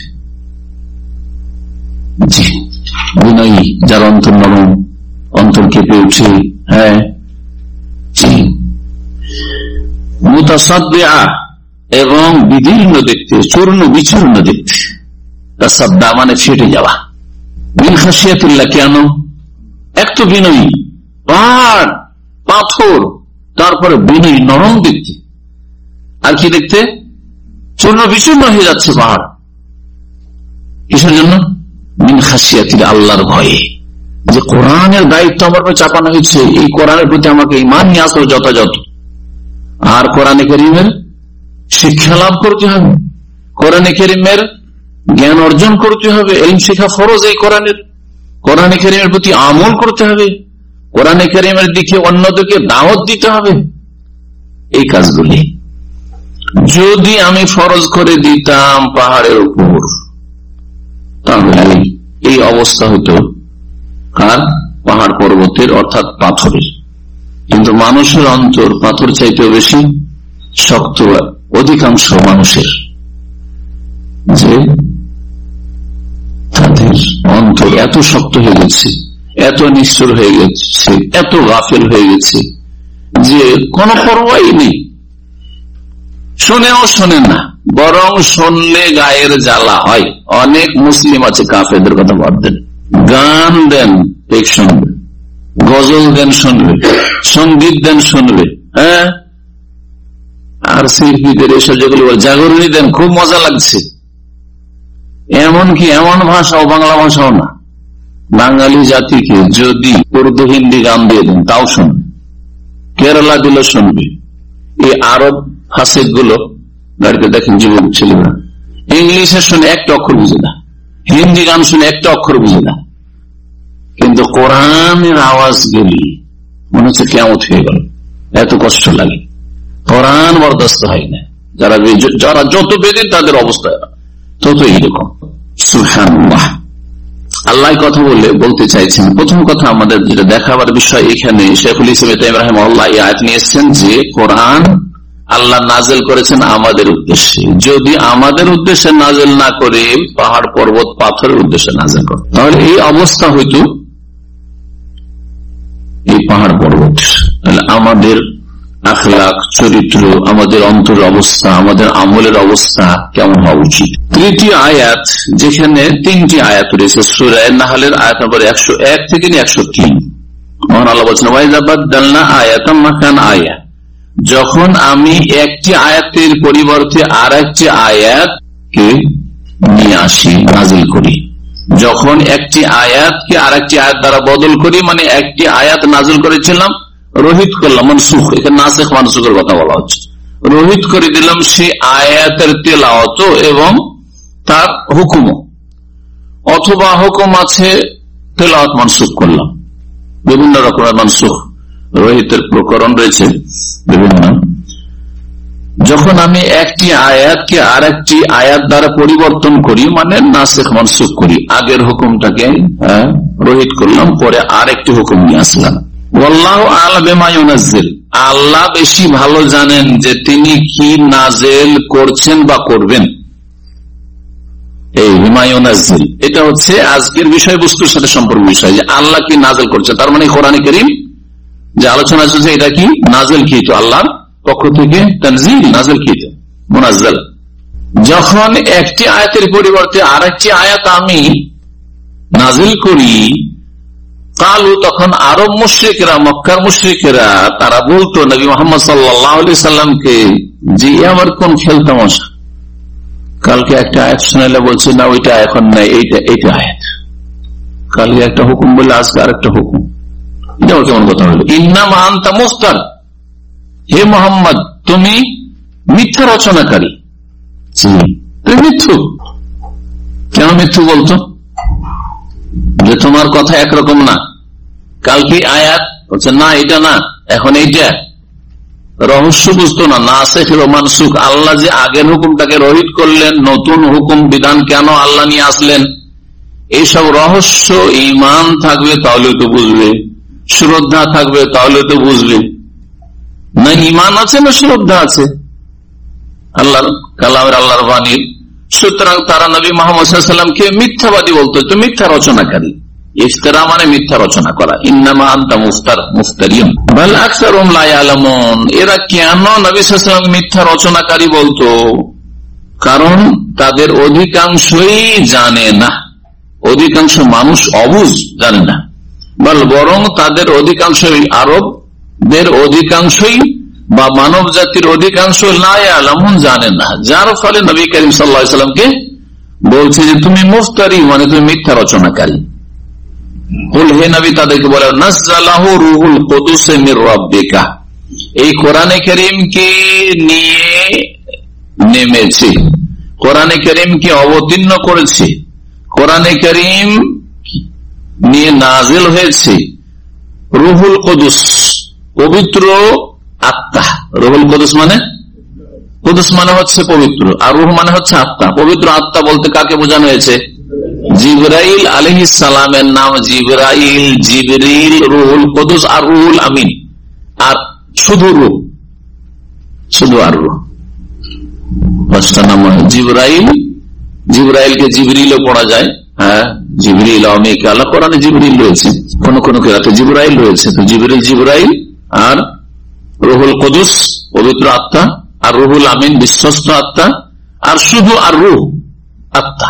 জি, বিনয়ী, যার অন্তর নরম, অন্তর কেঁপে উঠে, হ্যাঁ জি, মুতাসাদ্দিআ এবং বিদীর্ণ দেখতে, চূর্ণ বিচূর্ণ দেখতে। তাসাদ্দা মানে ফেটে যাওয়া। মিন খাশিয়াতিল্লাহ, কেন? এক তো বিনয়ী, পাহাড় পাথর, তারপরে বিনয়ী নরম দেখতে, আর কি দেখতে? চূর্ণ বিচূর্ণ হয়ে যাচ্ছে পাহাড়। কিসের জন্য? মিন খাশিয়াতিল্লাহ, আল্লাহর ভয়ে, যে কোরআনের দায়িত্ব আমার উপর চাপানো হয়েছে, এই কোরআনের প্রতি আমাকে ঈমান নিয়ে আসতে হবে যথাযথ, আর কোরআন কারীমের শিক্ষা লাভ করতে হবে, কোরআন কারীমের জ্ঞান অর্জন করতে হবে, ইলম শিক্ষা ফরজ এই কোরআনের, কোরআন কারীমের প্রতি আমল করতে হবে, কোরআন কারীমের দিকে অন্যদেরকে দাওয়াত দিতে হবে। এই কাজগুলি যদি আমি ফরজ করে দিতাম পাহাড়ের উপর, তাহলে এই অবস্থা হতো কার? পাহাড় পর্বতের, অর্থাৎ পাথরের। কিন্তু মানুষের অন্তর পাথর চাইতেও বেশি শক্ত, অধিকাংশ মানুষের, যে তাদের অন্তর এত শক্ত হয়ে গেছে, এত নিষ্ঠুর হয়ে গেছে, এত গাফেল হয়ে গেছে যে কোনো পরোয়াই নেই, শোনেও শোনেন না, বরং শুনলে গায়ের জ্বালা হয়। অনেক মুসলিম আছে কাফেরদের কথা বাদ দেন, গান দেন ঠিক শুনবে, গজল দেন শুনবে, সঙ্গীত দেন শুনবে, হ্যাঁ, আর শিল্পীদের এসব যেগুলো জাগরণী দেন খুব মজা লাগছে, এমনকি এমন ভাষাও বাংলা ভাষাও না, বাঙালি জাতিকে যদি উর্দু হিন্দি গান দিয়ে দেন তাও শুনবে, কেরালা দিলে শুনবে। এই আরব ফাসেক গুলো গাড়িতে দেখেন যুবক ছেলেরা ইংলিশে শুনে একটা অক্ষর বুঝে না, হিন্দি গান শুনে একটা অক্ষর বুঝে না, কিন্তু কোরআনের আওয়াজ গেলি মনে হচ্ছে কেমন হয়ে গেল, এত কষ্ট লাগে, কোরআন বরদাস্ত হয় না। যারা যারা যত বেদিন তাদের অবস্থা তত এইরকম। সুবহানাল্লাহ। আল্লাহ কথা বলে বলতে চাইছেন, প্রথম কথা আমাদের যেটা দেখাবার বিষয়, এখানে শেখুল ইসলাম তাইম রাহিমাহুল্লাহ এই আয়াত নিয়ে এসেছেন যে কোরআন আল্লাহ নাজেল করেছেন আমাদের উদ্দেশ্যে। যদি আমাদের উদ্দেশ্যে নাজেল না করে পাহাড় পর্বত পাথরের উদ্দেশ্যে নাজেল করে, তাহলে এই অবস্থা হইতো এই পাহাড় পর্বত। তাহলে আমাদের আখলাক, চরিত্র, আমাদের অন্তরের অবস্থা, আমাদের আমলের অবস্থা কেমন হওয়া উচিত। তৃতীয় আয়াত, যেখানে তিনটি আয়াত রয়েছে সূরা নাহলের আয়াত নম্বর একশো এক থেকে একশো তিন, মহান আল্লাহ বলছেন ওয়াইযা বাদদালনা আয়াতাম মাকান আয়া, যখন আমি একটি আয়াতের পরিবর্তে আর একটি আয়াতকে নিয়ে আসি, নাজিল করি। যখন একটি আয়াতকে আর একটি আয়াত দ্বারা বদল করি, মানে একটি আয়াত নাজিল করেছিলাম, রোহিত করলাম, মনসুখ, এখানে নাসিখ মানসুখের কথা বলা হচ্ছে, রোহিত করে দিলাম সেই আয়াতের তেলাওয়াত এবং তার হুকুম, অথবা হুকুম আছে তেলাওয়াত মনসুখ করলাম। বিভিন্ন রকমের মনসুখ রোহিতের প্রকরণ রয়েছে বিভিন্ন। যখন আমি একটি আয়াতকে আর একটি আয়াত দ্বারা পরিবর্তন করি, মানে নাসিখ মনসুখ করি, আগের হুকুমটাকে রোহিত করলাম, পরে আর একটি হুকুম নিয়ে আসলাম। ওয়াল্লাহু আ'লামু বিমা ইউনাজ্জিল, আল্লাহ বেশি ভালো জানেন যে তিনি কি নাজেল করছেন বা করবেন। এই বিমা ইউনাজ্জিল এটা হচ্ছে আজকের বিষয়বস্তুর সাথে সম্পর্ক বিষয়, যে আল্লাহ কি নাজেল করছে, তার মানে কোরআনে কারীম যে আলোচনা চলছে এটা কি নাজেল কৃত, আল্লাহর পক্ষ থেকে তানজিল, নাজেল কৃত, মুনাজ্জাল। যখন একটি আয়াতের পরিবর্তে আর একটি আয়াত আমি নাজিল করি, কালু, তখন আরব মুশরিকরা, মক্কার মুশরিকেরা, তারা বলতো নবী মুহাম্মদ সাল্লাল্লাহু আলাইহি সাল্লামকে, যে আমার কোন খেল তামাশা, কালকে একটা আয়াত শোনালে বলছে না ওইটা এখন নাই, এইটা এইটা আয়াত, কালকে একটা হুকুম বলে আজকে আর একটা হুকুম, এটা কেমন কথা হলো। ইন্নামা আনতা মুফতার, হে মোহাম্মদ তুমি মিথ্যা রচনাকারী, তুমি মিথ্যু। কেন মিথ্যু বলতো? যে তোমার কথা একরকম না, কালকে আয়াত বলছে না এটা না, এখন এইটা, রহস্য বুঝতো না, নাসিখ ও মানসুখ, আল্লাহ যে আগের হুকুমটাকে রহিত করলেন, নতুন হুকুম বিধান কেন আল্লাহ নিয়ে আসলেন, এইসব রহস্য ঈমান থাকবে তাহলে তো বুঝবে, শ্রদ্ধা থাকবে তাহলে তো বুঝবে। না ঈমান আছে না শ্রদ্ধা আছে আল্লাহর কালামের, আল্লাহর বাণীর, সুতরাং তারা নবী মুহাম্মদ সাল্লাল্লাহু আলাইহি ওয়াসাল্লামকে মিথ্যাবাদী বলতো, তো মিথ্যা রচনাকারী। ইফতিরা মানে মিথ্যা রচনা করা। ইন্নামা আনতা মুফতার মুফতারিয়ুন বাল আকসারুহুম লা ইয়ালামুন, এরা কেন নবী সাল্লাল্লাহু আলাইহি ওয়াসাল্লাম মিথ্যা রচনাকারী বলতো? কারণ তাদের অধিকাংশই জানে না, অধিকাংশ মানুষ অবুঝ, জানে না, বল বরং তাদের অধিকাংশই, আরবদের অধিকাংশই বা মানব জাতির অধিকাংশ লা ইয়ালামুন, জানে না, যার ফলে নবী করিম সাল্লাল্লাহু আলাইহি ওয়াসাল্লামকে বলছে যে তুমি মুফতারি, মানে তুমি মিথ্যা রচনাকারী। কুল, হে নবী তাদেরকে বলে, নাযালাহু রূহুল কুদুস মির রাব্বিকা, এই কোরআনে কারীমকে নিয়ে নেমেছে, কোরআনে কারীমকে অবতীর্ণ করেছে, কোরআনে কারীম নিয়ে নাজিল হয়েছে রূহুল কুদুস, পবিত্র আত্মা। রূহুল কুদুস মানে, কুদুস মানে হচ্ছে পবিত্র, আর রূহ মানে হচ্ছে আত্মা। পবিত্র আত্মা বলতে কাকে বোঝানো হয়েছে? জিবরাইল আলাইহিস সালামের নাম জিবরাইল, জিবরিল, রুহুল কুদুস আর রুহুল আমিন। আর শুধু রূহ, শুধু আর রূহ, পাঁচটা নাম। জিবরাইল, জিবরাইলকে জিবরিলও পড়া যায়, হ্যাঁ, জিবরিল মিকাইল, কোরআনে জিবরিল রয়েছে, কোন কোন কিরাতে জিবরাইল রয়েছে। তো জিবরিল, জিবরাইল, আর রুহুল কুদুস পবিত্র আত্মা, আর রুহুল আমিন বিশ্বস্ত আত্মা, আর শুধু আর রূহ আত্মা।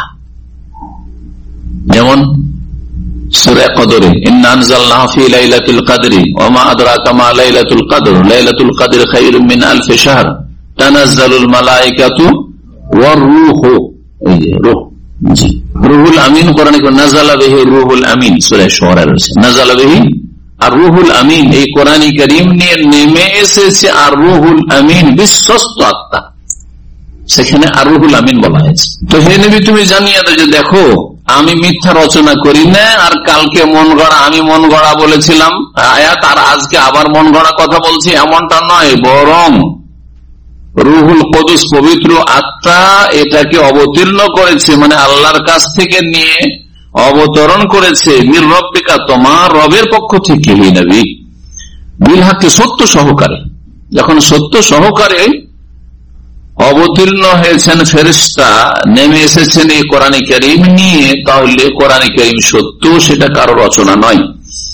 যেমন সূরা কদরে ইন্না আনজালনাহু ফি লাইলাতুল কদরি ওয়া মা আদরাকা মা লাইলাতুল কদর লাইলাতুল কদরি খায়রুম মিন আলফি শাহর তানাজ্জালুল মালায়েকাতু ওয়ার রূহু। এই যে রূহ, জি রুহুল আমিন কোরআনে নাযালা বিহি রুহুল আমিন সূরা শুআরা রয়েছে নাযালা বিহি আর রুহুল আমিন। এই কোরআন কারীম নিয়ে নেমে এসেছে আর রুহুল আমিন, বিশ্বস্ত আত্মা, সেখানে আর রুহুল আমিন বলা হয়েছে। তো হে নবী তুমি জানিয়ে দাও যে দেখো আমি মিথ্যা রচনা করি না, আর কালকে মন গড়া আমি মন গড়া বলেছিলাম আয়াত, আর আজকে আবার মন গড়া কথা বলছি এমনটা নয়, বরং রুহুল কুদুস পবিত্র আত্মা এটাকে অবতীর্ণ করেছে, মানে আল্লাহর কাছ থেকে নিয়ে অবতরণ করেছে, মির রব্বিকা তোমার রবের পক্ষ থেকে হে নবী, বিল হাক্কি সত্য সহকারে। যখন সত্য সহকারে অবতীর্ণ হয়েছেন ফেরেশতা, নেমে এসেছেন এই কোরআন কারীম নিয়ে, তাহলে কোরআন কারীম সত্য, সেটা কারো রচনা নয়।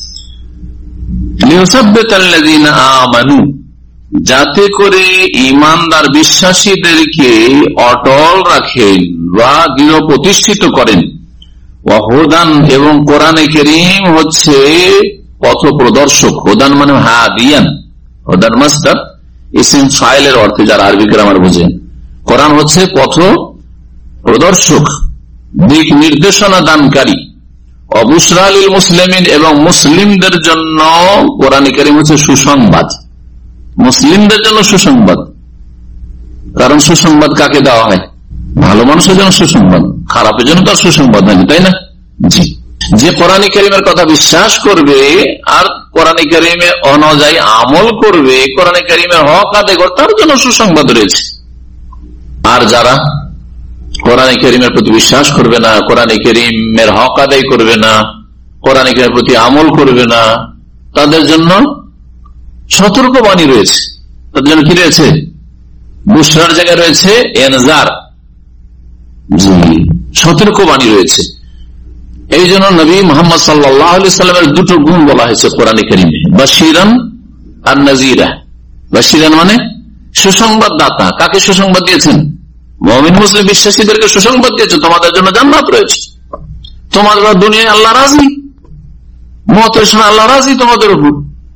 লিয়ুসাব্বিতাল্লাযীনা আমানু, যাতে করে ঈমানদার বিশ্বাসীদেরকে অটল রাখেন বা দৃঢ় প্রতিষ্ঠিত করেন। ওয়া হুদান, এবং কোরআন কারীম হচ্ছে পথ প্রদর্শক। হুদান মানে হাদিয়ান, হুদান মাসদার ইসম ফাইলের অর্থে যারা আরবি গ্রামার বোঝেন, কোরআন হচ্ছে পথ প্রদর্শক, দিক নির্দেশনা দানকারী। অবুশরা লিল মুসলিমিন, এবং মুসলিমদের জন্য কোরআন কারীম হচ্ছে সুসংবাদ, মুসলিমদের জন্য সুসংবাদ। কারণ সুসংবাদ কাকে দেওয়া হয়? ভালো মানুষের জন্য সুসংবাদ, খারাপের জন্য তার সুসংবাদ হয়নি, তাই না? জি, যে কোরআন কারীমের কথা বিশ্বাস করবে আর কোরআন কারীমে অনুযায়ী আমল করবে, কোরআন কারীমের হক আদায় করবে, তার জন্য সুসংবাদ রয়েছে। আর যারা কোরআন কারীমের প্রতি বিশ্বাস করবে না, কোরআন কারীমের হক আদায় করবে না, কোরআন কারীমের প্রতি আমল করবে না, তাদের জন্য সতর্কবাণী রয়েছে। তাদের জন্য কি রয়েছে? বুশরার জায়গায় রয়েছে ইনজার, জি সতর্কবাণী রয়েছে। এই জন্য নবী মুহাম্মদ সাল্লাল্লাহু আলাইহি সাল্লামের দুটো গুণ বলা হয়েছে কোরআন কারীমে, বাশিরান আর নাযিরা। বাশিরান মানে সুসংবাদ দাতা। কাকে সুসংবাদ দিয়েছেন? মুমিন মুসলিম বিশ্বাসীদেরকে সুসংবাদ দিয়েছে, তোমাদের জন্য জান্নাত রয়েছে, তোমাদের দুনিয়ায় আল্লাহ রাজি, মওতের সময় আল্লাহ রাজি তোমাদের উপর,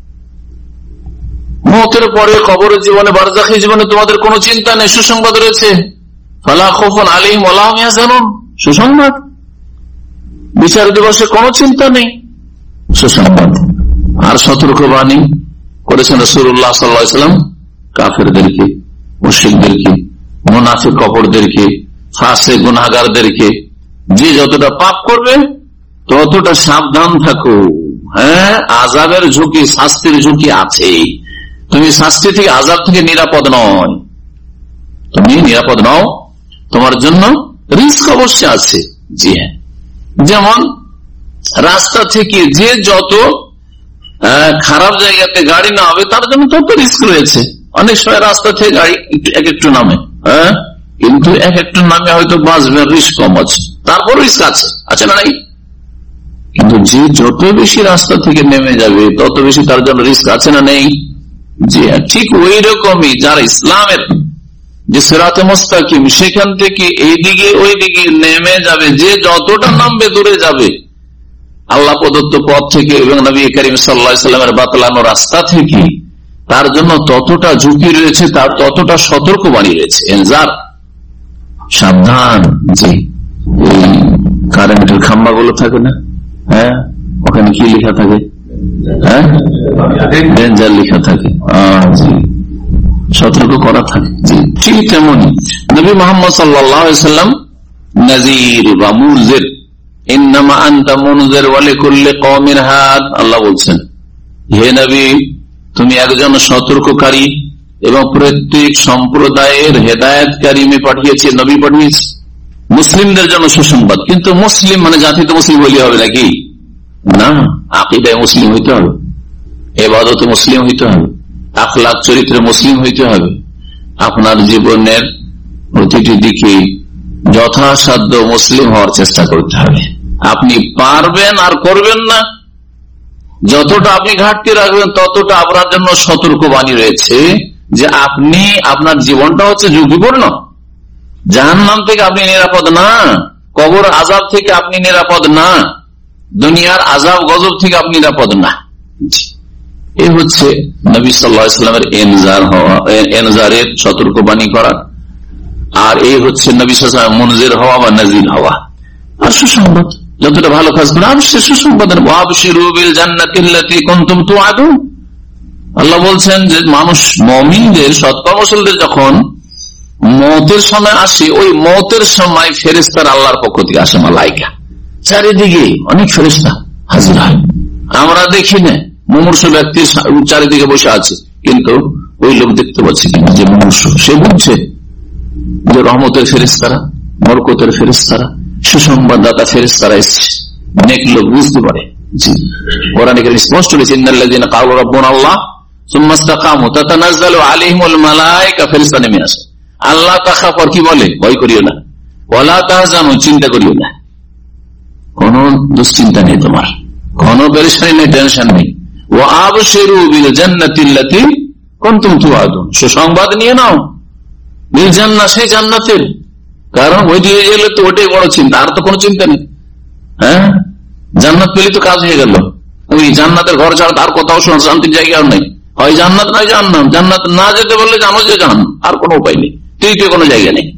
মওতের পরে কবরের জীবনে বারজাখী জীবনে তোমাদের কোনো চিন্তা নেই, সুসংবাদ রয়েছে। ফালা খাউফুন আলাইহিম ওয়া লা হুম ইয়াহজানুন, সুসংবাদ। বিচার দিবসে কোনো চিন্তা নেই, সুসংবাদ। আর সতর্কবাণী করেছেন রাসূলুল্লাহ সাল্লাল্লাহু আলাইহি ওয়াসাল্লাম কাফেরদেরকে, মুশরিকদেরকে, মুনাফিক কপরদেরকে, ফাসিক গুনাহগারদেরকে, যে যতটা পাপ করবে ততটা সাবধান থাকো। হ্যাঁ, আযাবের ঝুঁকি, শাস্তির ঝুঁকি আছে, তুমি শাস্তি থেকে আযাব থেকে নিরাপদ নয়, তুমি নিরাপদ নও, তোমার জন্য রিস্ক অবশ্যই আছে। জি হ্যাঁ, যেমন রাস্তা থেকে যে যত খারাপ জায়গাতে গাড়ি না হবে তার জন্য তত রিস্ক রয়েছে। অনেক সময় রাস্তা থেকে গাড়ি এক একটু নামে, হ্যাঁ, কিন্তু এক একটু নামে হয়তো বাঁচবে, রিস্ক কম আছে, তারপর রিস্ক আছে, আছে না নাই? কিন্তু যে যত বেশি রাস্তা থেকে নেমে যাবে তত বেশি তার জন্য রিস্ক আছে না নেই? জি, ঠিক ওই রকমই যারা ইসলামের যে সিরাতে মুস্তাকিম সেখান থেকে এইদিকে ওই দিকে নেমে যাবে, যে যতটা নামবে দূরে যাবে আল্লাহ প্রদত্ত পথ থেকে এবং নবী করিম সাল্লাল্লাহু আলাইহি ওয়াসাল্লামের বাতলানো রাস্তা থেকে, তার জন্য ততটা ঝুঁকি রয়েছে, তার ততটা সতর্কবাণী রয়েছে, ইনজার, সাবধান। জি, এই কারেন্টের খাম্বা গুলো থাকে না, হ্যাঁ, ওখানে কি লেখা থাকে? হ্যাঁ, ডেঞ্জার লেখা থাকে, সতর্ক করা থাকে। জি, ঠিক তেমনি নবী মুহাম্মদ সাল্লাল্লাহু আলাইহি ওয়াসাল্লাম নাযীর বা মুনজির, ইন্নামা আনতা মুনজির ওয়া লিকুল্লি কওমিন হাদ। আল্লাহ বলছেন, হে নবী তুমি একজন সতর্ককারী এবং প্রত্যেক সম্প্রদায়ের হেদায়েতকারী আমি পাঠিয়েছি, নবী পাঠিয়েছি। মুসলিমদের জন্য সুসংবাদ, কিন্তু মুসলিম মানে জাতি তো মুসলিম হইলে হবে নাকি? না, আকীদায় মুসলিম হইতে হবে, ইবাদতে মুসলিম হইতে হবে, আখলাক চরিত্রে মুসলিম হইতে হবে। আপনার জীবনের প্রতিটি দিকে যথাসাধ্য মুসলিম হওয়ার চেষ্টা করতে হবে। আপনি পারবেন আর করবেন না, যতটা আপনি ঘাটতি রাখবেন ততটা আপনার জন্য সতর্কবাণী রয়েছে যে আপনি, আপনার জীবনটা হচ্ছে ঝুঁকিপূর্ণ। জাহান্নাম থেকে আপনি নিরাপদ না, কবর আযাব থেকে আপনি নিরাপদ না, দুনিয়ার আযাব গজব থেকে আপনি নিরাপদ না। এ হচ্ছে নবী সাল্লাল্লাহু আলাইহি ওয়াসাল্লামের ইনজার হওয়া, ইনজারের সতর্কবাণী করা। আর এই হচ্ছে নবী সাল্লাল্লাহু আলাইহি ওয়াসাল্লাম মুনজির হওয়া বা নাযির হওয়া। আর সুসংবাদ, যতটা ভালো কাজ করে অবশ্যই সুসংবাদের ওয়াবশিরু বিল জান্নাতিল্লাতী কুনতুম তুআদুন। আল্লাহ বলছেন যে মানুষ মুমিনদের, সৎকর্মশীলদের যখন মওতের সময় আসে, ওই মওতের সময় ফেরেশতারা আল্লাহর পক্ষ থেকে আসে, মালায়েকা চারিদিকে অনেক ফেরেশতা হাজির হয়। আমরা দেখি না, মুমূর্ষু ব্যক্তি চারিদিকে বসে আছে, কিন্তু ওই লোক দেখতে পাচ্ছি যে মুমূর্ষু, সে বুঝছে যে রহমতের ফেরেশতারা, বরকতের ফেরেশতারা, সুসংবাদদাতা ফেরেশতারা এসেছে। অনেক লোক বুঝতে পারে। জি, কোরআনে কারীমে স্পষ্ট বলেছে, ইন্নাল্লাযীনা ক্বালু রাব্বুনাল্লাহ সুম্মা ইসতাকামু তাতানাজ্জালু আলাইহিমুল মালায়েকা, ফেরেশতা নেমে আসে। আল্লাহ তাখাফু, কি বলে? ভয় করিও না। ওয়ালা তাহজানু, চিন্তা করিও না, কোন দুশ্চিন্তা নেই তোমার, কোন পেরেশানি নেই, টেনশন নেই। ওয়া আবশিরু বিল জান্নাতিল্লাতী কুনতুম তুআদুন, সুসংবাদ নিয়ে নাও বিল জান্নাহ, সেই জান্নাতের। কারণ ওই দিয়ে গেলে তো ওটাই বড় চিন্তা, আর তো কোনো চিন্তা নেই। হ্যাঁ, জান্নাত পেলে তো কাজ হয়ে গেল। ওই জান্নাতের ঘর ছাড়া আর কোথাও শান্তির জায়গা আর নেই। হয় জান্নাত নয় জাহান্নাম। জান্নাত না যেতে বললে জানো যে জাহান্নাম, আর কোনো উপায় নেই, তৃতীয় কোনো জায়গা নেই।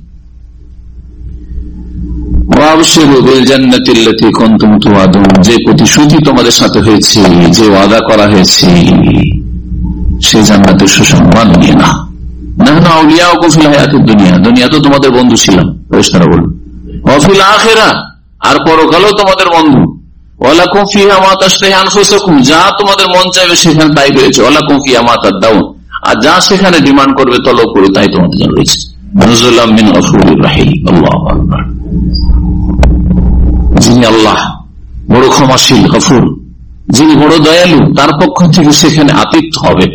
যে প্রতিশ্রুতি তোমাদের সাথে হয়েছে, যে ওয়াদা করা হয়েছে, সেই জান্নাতের সুসংবাদ নিয়ে না। দুনিয়া তো তোমাদের বন্ধু ছিলাম, ফেরেশতারা বলল, ওয়াফিল আখিরা, আর পরকালও তোমাদের বন্ধু। ওয়ালাকুম ফিহা মা তাশতাহি আনফুসুকুম, যা তোমাদের মন চাইবে সেখানে তাই রয়েছে। ওয়ালাকুম ফিহা মা তাদাউন, আর যা সেখানে ডিমান্ড করবে, তলব করবে, তাই তোমাদের জন্য রয়েছে। নুজুলাম মিন গফুরির রাহিম। আল্লাহু আকবার। যিনি আল্লাহ বড় ক্ষমাশীল, গফুর, যিনি বড় দয়ালু, তার পক্ষ থেকে সেখানে আতিথ্য হবে।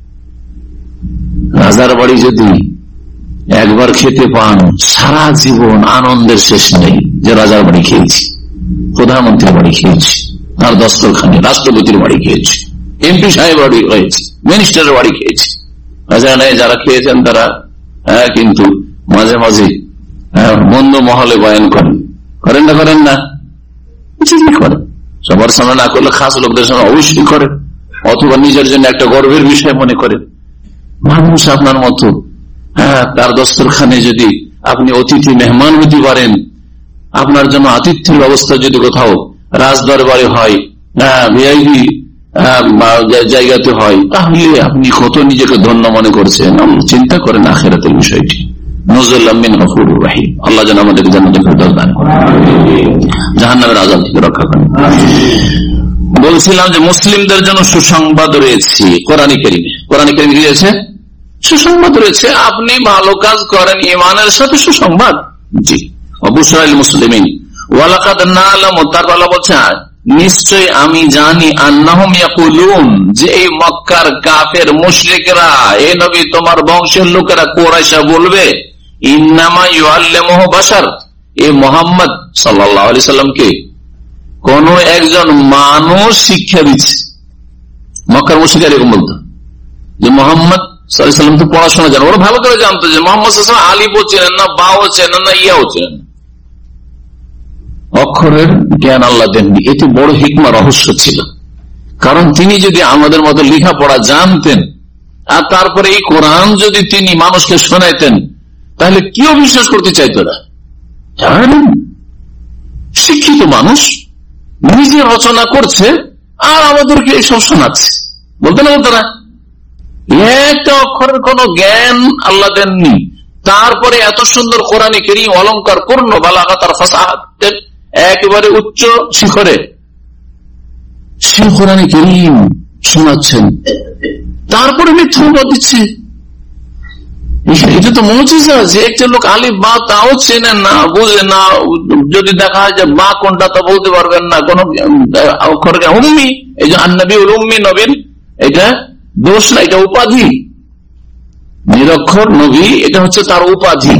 রাজার বাড়ি যদি একবার খেতে পান, সারা জীবন আনন্দের শেষ নেই। যে রাজার বাড়ি খেয়েছি, প্রধানমন্ত্রীর বাড়ি খেয়েছি, তার দস্তরখানে রাষ্ট্রপতির বাড়ি খেয়েছি, এমপি সাহেব বাড়ি হয়েছে, মিনিস্টারের বাড়ি খেয়েছি। যারা খেয়েছেন তারা কিন্তু মাঝে মাঝে বন্ধ মহলে বয়ান করেন, করেন না করেন না? করেন, সবার সামনে না করলে খাস লোকদের সামনে অবশ্যই করেন, অথবা নিজের জন্য একটা গর্বের বিষয় মনে করেন। মানুষ আপনার মতো, হ্যাঁ, তার দস্তরখানে যদি আপনি অতিথি মেহমান হতে পারেন, আপনার জন্য আতিথ্যের ব্যবস্থা যদি কোথাও রাজ দরবারে হয়, ভিআইপি জায়গাতে হয়, তাহলে আপনি কত নিজেকে ধন্য মনে করছেন। চিন্তা করেন আখিরাতের বিষয়টি। নুজুলাম মিন গফুরির রাহিম। আল্লাহ যেন আমাদেরকে জান্নাতুল ফেরদাউস দান করেন, জাহান্নামের আযাব থেকে রক্ষা করেন। বলছিলাম যে মুসলিমদের জন্য সুসংবাদ রয়েছে কোরআনে কারীমে। কোরআনে কারীমে রয়েছে সুসংবাদ রয়েছে। আপনি ভালো কাজ করেন, ঈমানের সাথে সুসংবাদ। জি, অবশ্যই মুসলিমিন। ওয়ালাকাদ না'লামু, তার আল্লাহ বলছেন নিশ্চয় আমি জানি, আন্নাহুম ইয়াকুলুন, যে এই মক্কার কাফের মুশরিকরা, এ নবী তোমার বংশের লোকেরা, কুরাইশা বলবে, ইন্নামা ইউআল্লিমুহু বাশার, এ মুহাম্মদ সাল্লাল্লাহু আলাইহি সাল্লামকে কোন একজন মানুষ শিক্ষা দিচ্ছে। মক্কার মুশরিকরা এরকম বলতো যে মুহাম্মদ সাল্লাল্লাহু আলাইহি সাল্লাম তো পড়াশোনা জানেন। ওরা ভালো করে জানতো যে মুহাম্মদ সাল্লাল্লাহু আলাইহি সাল্লাম আলিফও চেনেন না, বাও চেনেন না, ইয়াও চেনেন, অক্ষরের জ্ঞান আল্লাহ দেননি। এতে বড় হিকমা, রহস্য ছিল। কারণ তিনি যদি আমাদের মতো লেখাপড়া জানতেন, আর তারপরে এই কোরআন যদি তিনি মানুষকে শোনাইতেন, তাহলে কেউ বিশ্বাস করতে চাইতো না। জানেন, শিক্ষিত মানুষ নিজে রচনা করছে আর আমাদেরকে এইসব শোনাচ্ছে, বলতে না বলতো না? একটা অক্ষরের কোন জ্ঞান আল্লাহ দেননি, তারপরে এত সুন্দর কোরআনে কারীম অলংকার পূর্ণ, বালাগাত আর ফাসাহাতের একেবারে উচ্চ শিখরে সে কোরআনে কারীম শোনাচ্ছেন, তারপরে মিথ্যা দিচ্ছে। এটা তো মুজিজা যে একটা লোক আলিফ বা তাও চেনেন না, বুঝে না, যদি দেখা হয় যে বা কোনটা তা বলতে পারবেন না, কোন অক্ষর উম্মি, এই যে আন্নবীউল উম্মি, নবীর এটা দোষ না, এটা উপাধি। নিরক্ষর নবী, এটা হচ্ছে তার উপাধি।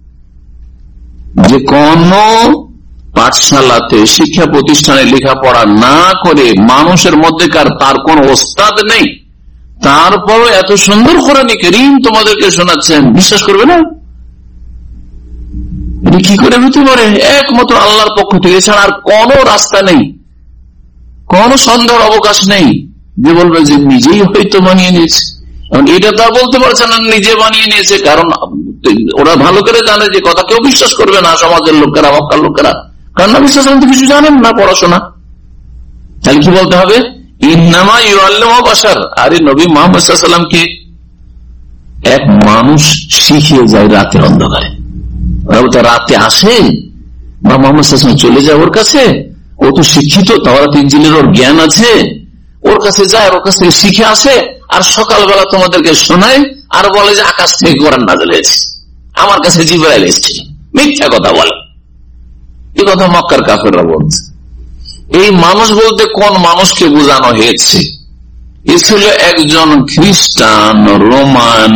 যে কোন পাঠশালাতে, শিক্ষা প্রতিষ্ঠানে লেখাপড়া না করে মানুষের মধ্যেকার তার কোন ওস্তাদ নেই, তারপরও এত সুন্দর কোরআন কারীম তোমাদেরকে শোনাচ্ছেন, বিশ্বাস করবে না? কি করে হতে পারে? একমাত্র আল্লাহর পক্ষ থেকে ছাড়া আর কোন রাস্তা নেই, কোন সন্দেহের অবকাশ নেই যে বলবে যে নিজেই হয়তো বানিয়ে নিয়েছে। এটা তো আর বলতে পারছে না নিজে বানিয়ে নিয়েছে, কারণ ওরা ভালো করে জানে যে কথা কেউ বিশ্বাস করবে না, সমাজের লোকেরা, মক্কার লোকেরা, কারণ নবী সাল্লাল্লাহু আলাইহি ওয়াসাল্লাম তো কিছু জানেন না, পড়াশোনা। তাহলে কি বলতে হবে? ইন্নামা ইউআল্লিমু বাশার, আরে নবী মুহাম্মদ সাল্লাল্লাহু আলাইহি ওয়াসাল্লামকে এক মানুষ শিখিয়ে যায় রাতের অন্ধকারে। রাতে আসে বা মুহাম্মদ সাল্লাল্লাহু আলাইহি ওয়াসাল্লাম চলে যায় ওর কাছে, ও তো শিক্ষিত, তাওরাত ইনজিলের ওর জ্ঞান আছে, ওর কাছে যায়, ওর কাছ থেকে শিখে আসে, আর সকালবেলা তোমাদেরকে শোনায় আর বলে যে আকাশ থেকে কোরআন নাযিল হয়েছে, আমার কাছে জিবরাইল এসেছে। মিথ্যা কথা বলে, এই কথা মক্কার কাফেররা বলছে। এই মানুষ বলতে কোন মানুষকে বোঝানো হয়েছে? এ ছিল একজন খ্রিস্টান রোমান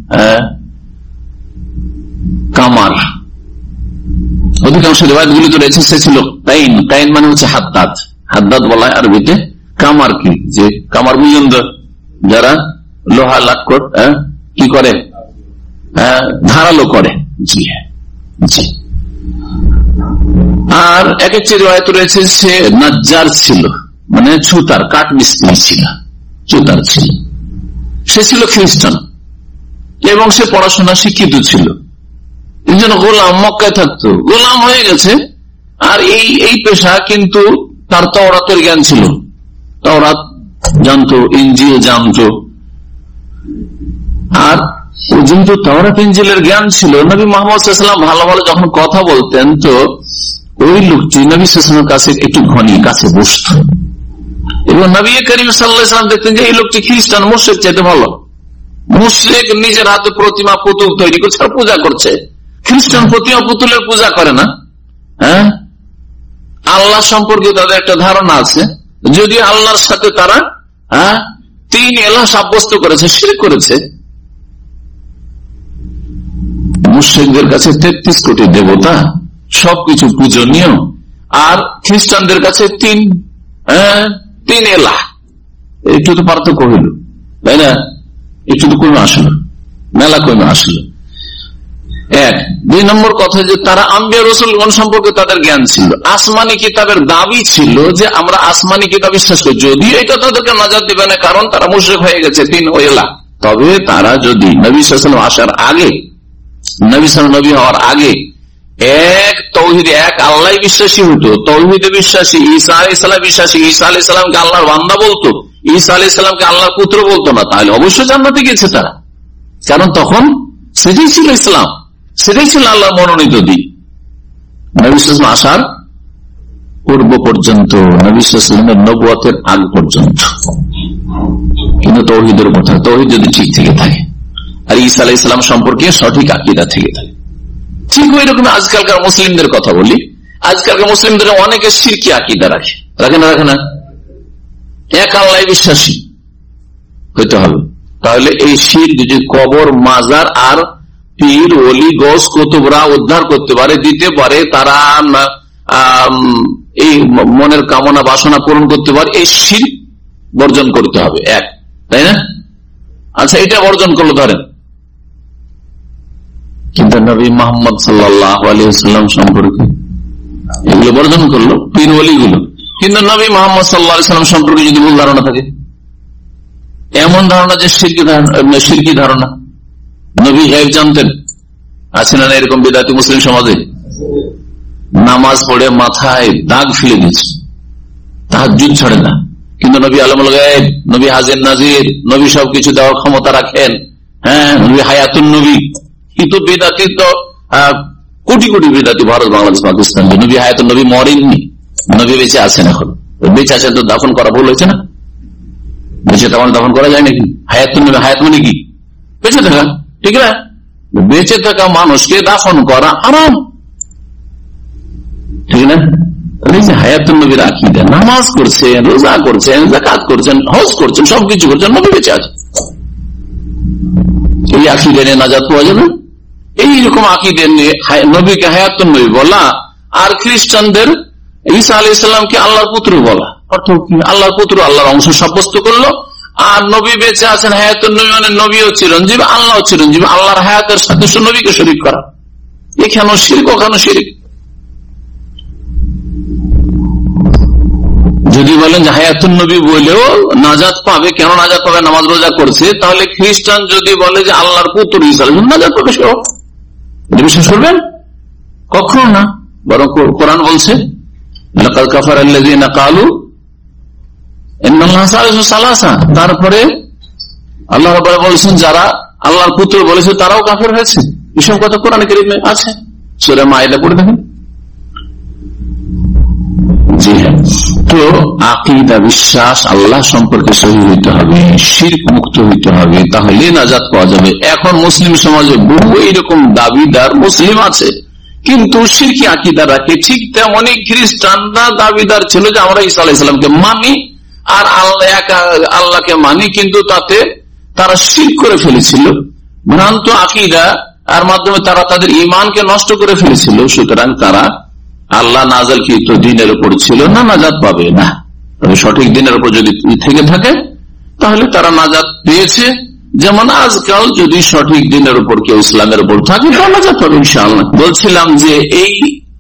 কামার। অধিকাংশ রিওয়ায়াতগুলি তো রয়েছে সে ছিল কাইন। কাইন মানে হচ্ছে হাদ্দাদ, হাদ্দাদ বলা হয় আরবিতে। কামার কি? যে কামার বুঝেন তো, যারা লোহা লাটকট কি করে, ধারালো করে। জি হ্যাঁ, জি। আর এক একটি রিওয়ায়াত রয়েছে সে নাজ্জার ছিল, মানে ছুতার, কাঠ মিস্ত্রি ছিল, ছুতার ছিল। সে ছিল খ্রিস্টান এবং সে পড়াশোনা শিক্ষিত ছিল। একজন গোলাম, মক্কায় থাকতো, গোলাম হয়ে গেছে। আর এই এই পেশা, কিন্তু তার তাওরাতের জ্ঞান ছিল, তাওরাত জানতো, ইনজিল জানতো। আর যেহেতু তাওরাত ইনজিলের জ্ঞান ছিল, নবী মুহাম্মদ সাল্লাল্লাহু আলাইহি ওয়াসাল্লাম ভালো ভালো যখন কথা বলতেন, তো ওই লোকটি নবী সাল্লাল্লাহু আলাইহি ওয়াসাল্লামের কাছে একটু ঘনিয়ে কাছে বসত এবং নবী করিম সাল্লাল্লাহু আলাইহি ওয়াসাল্লাম দেখতেন যে এই লোকটি খ্রিস্টান, মুশরিক চাইতে ভালো। মুশরিক নিজের হাতে প্রতিমা পুতুল তৈরি করছে আর পূজা করছে। খ্রিস্টান প্রতিমা পুতুলের পূজা করে না। হ্যাঁ, আল্লাহ সম্পর্কে তাদের একটা ধারণা আছে, যদি আল্লাহর সাথে তারা হ্যাঁ তিন এলাহ সাব্যস্ত করেছে, শিরক করেছে। মুশরিকদের কাছে তেত্রিশ কোটি দেবতা, সবকিছু পূজনীয়, আর খ্রিস্টানদের কাছে তিন তিন এলাহ। একটু তো পার্থক্য হইল, তাই না? একটু তো কমে আসলো, মেলা কমে আসলো। এক দুই নম্বর কথা যে তারা আম্বিয়া রাসূলগণ সম্পর্কে তাদের জ্ঞান ছিল, আসমানি কিতাবের দাবি ছিল যে আমরা আসমানি কিতাব বিশ্বাস করি, যদিও এটা তাদেরকে নাজাত দিবে না, কারণ তারা মুশরিক হয়ে গেছে তিন এলাহ। তবে তারা যদি নবী সাল্লাল্লাহু আলাইহি ওয়াসাল্লাম আসার আগে, নবী সাল্লাল্লাহু নবী হওয়ার আগে এক তাওহীদে, এক আল্লাহ বিশ্বাসী হতো, তাওহীদে বিশ্বাসী, ঈসা আলাইহিস সালাম বিশ্বাসী, ঈসা আলাইহিস সালামকে আল্লাহর বান্দা বলতো, ঈসা আলাইহিস সালামকে আল্লাহর পুত্র বলতো না, তাহলে অবশ্যই জান্নাতে গেছে তারা। কারণ তখন সেটাই ছিল ইসলাম, সেটাই ছিল আল্লাহর মনোনীত দিন। নবী সাল্লাল্লাহু আলাইহি ওয়াসাল্লাম আসার পূর্ব পর্যন্ত, নবী সাল্লাল্লাহু আলাইহি ওয়াসাল্লামের নবুয়তের আগ পর্যন্ত। কিন্তু তাওহীদের কথা, তাওহীদ যদি ঠিক থেকে থাকে আর ঈসা আলাইহিস সালাম সম্পর্কে সঠিক আকীদা থেকে থাকে, ঠিক ওই রকম আজকালকার মুসলিমদের কথা বলি। আজকালকার মুসলিমদের অনেকে শিরকি আকীদা রাখে, রাখে না রাখে না? এক আল্লাহ বিশ্বাসী হইতে হবে। তাহলে এই শিরক যে কবর, মাজার আর পীর, ওলি, গৌস, কুতুবরা উদ্ধার করতে পারে, দিতে পারে, তারা এই মনের কামনা বাসনা পূরণ করতে পারে, এই শিরক বর্জন করতে হবে। এক, তাই না? আচ্ছা, এটা বর্জন করলো ধরেন, কিন্তু নবী মুহাম্মদ সাল্লাল্লাহু আলাইহি ওয়াসাল্লাম সম্পর্কে এগুলো বর্জন করলো, পীর ওলিগুলো। কিন্তু নবী মুহাম্মদ সাল্লাল্লাহু আলাইহি ওয়াসাল্লাম সম্পর্কে যদি ভুল ধারণা থাকে, এমন ধারণা যে শিরকি ধারণা, নবী গায়েব জানতেন, আছে না এরকম বিদাতি মুসলিম সমাজে? নামাজ পড়ে মাথায় দাগ ফেলে দিয়েছে, তাহাজ্জুদ ছাড়ে না, কিন্তু নবী আলমুল গায়েব, নবী হাজির নাজির, নবী সবকিছু দেওয়ার ক্ষমতা রাখেন। হ্যাঁ, নবী হায়াতুন নবী। কিন্তু বিদাতি তো কোটি কোটি বিদাতি ভারত, বাংলাদেশ, পাকিস্তান। নবী হায়াতুন নবী মরেননি, নবী বেঁচে আছেন। এখন বেঁচে আছেন তো দাফন করা ভুল হয়েছে না? বেঁচে তখন দাফন করা যায় নাকি? হায়াতুন নবী, হায়াত মানে কি? বেঁচে থাকা, ঠিক না? বেঁচে থাকা মানুষকে দাফন করা হারাম, ঠিক না? হায়াতুন নবীর আকীদা, নামাজ করছেন, রোজা করছেন, যাকাত করছেন, হজ করছেন, সবকিছু করছেন, নবী বেঁচে আছে, এই আকীদা নিয়ে নাজাত পাওয়া যাবে। এইরকম আকীদা নিয়ে নবীকে হায়াতুন নবী বলা আর খ্রিস্টানদের ঈসা আলাইহিস সালামকে আল্লাহর পুত্র বলা, অর্থ কি? আল্লাহর পুত্র, আল্লাহর অংশ সাব্যস্ত করলো। আর নবী বেঁচে আছেন, হায়াতুন নবী মানে নবীও চিরঞ্জীব, আল্লাহ চিরঞ্জীব, আল্লাহর হায়াতের সাথে নবীকে শরীক করা। এখানেও শিরক, ওখানেও শিরক। যদি বলেন যে হায়াতুন নবী বলেও নাজাত পাবে, কেন নাজাত পাবে? নামাজ রোজা করছে। তাহলে খ্রিস্টান যদি বলে যে আল্লাহর পুত্র ঈসা নাজাত পাবে, সে বিশ্বাস করবেন? কখনো না। বরং কোরআন বলছে লাকাদ কাফারা আল্লাযীনা ক্বালু ইন্নাল্লাহা সালিসু সালাসা, তারপরে আল্লাহ রাব্বুল বলেছেন যারা আল্লাহর পুত্র বলেছে তারাও কাফের হয়েছে। এসব কথা কোরআনে কারীমে আছে, সূরা মাইদা পড়ে দেখেন। জি হ্যাঁ, তো আকীদা, বিশ্বাস আল্লাহ সম্পর্কে সহি হইতে হবে, শিরক মুক্ত হইতে হবে, তাহলে নাজাত পাওয়া যাবে। এখন মুসলিম সমাজে বহু এইরকম দাবিদার মুসলিম আছে, কিন্তু শিরকি আকীদা রাখে। ঠিক তেমনই খ্রিস্টানরা দাবিদার ছিল যে আমরা ঈসা আলাইহিস সালামকে মানি আর আল্লাহ আল্লাহকে মানি, কিন্তু তাতে তারা শিরক করে ফেলেছিল, ভ্রান্ত আকীদা, আর মাধ্যমে তারা তাদের ঈমানকে নষ্ট করে ফেলেছিল। সুতরাং তারা আল্লাহ নাযিলকৃত দ্বীনের উপর ছিল না, নাজাত পাবে না। তবে সঠিক দ্বীনের উপর যদি থেকে থাকে তাহলে তারা নাজাত পেয়েছে। যেমন আজকাল যদি সঠিক দ্বীনের উপর কেউ ইসলামের উপর থাকে তাহলে নাজাত পাবে ইনশাআল্লাহ। বলছিলাম যে এই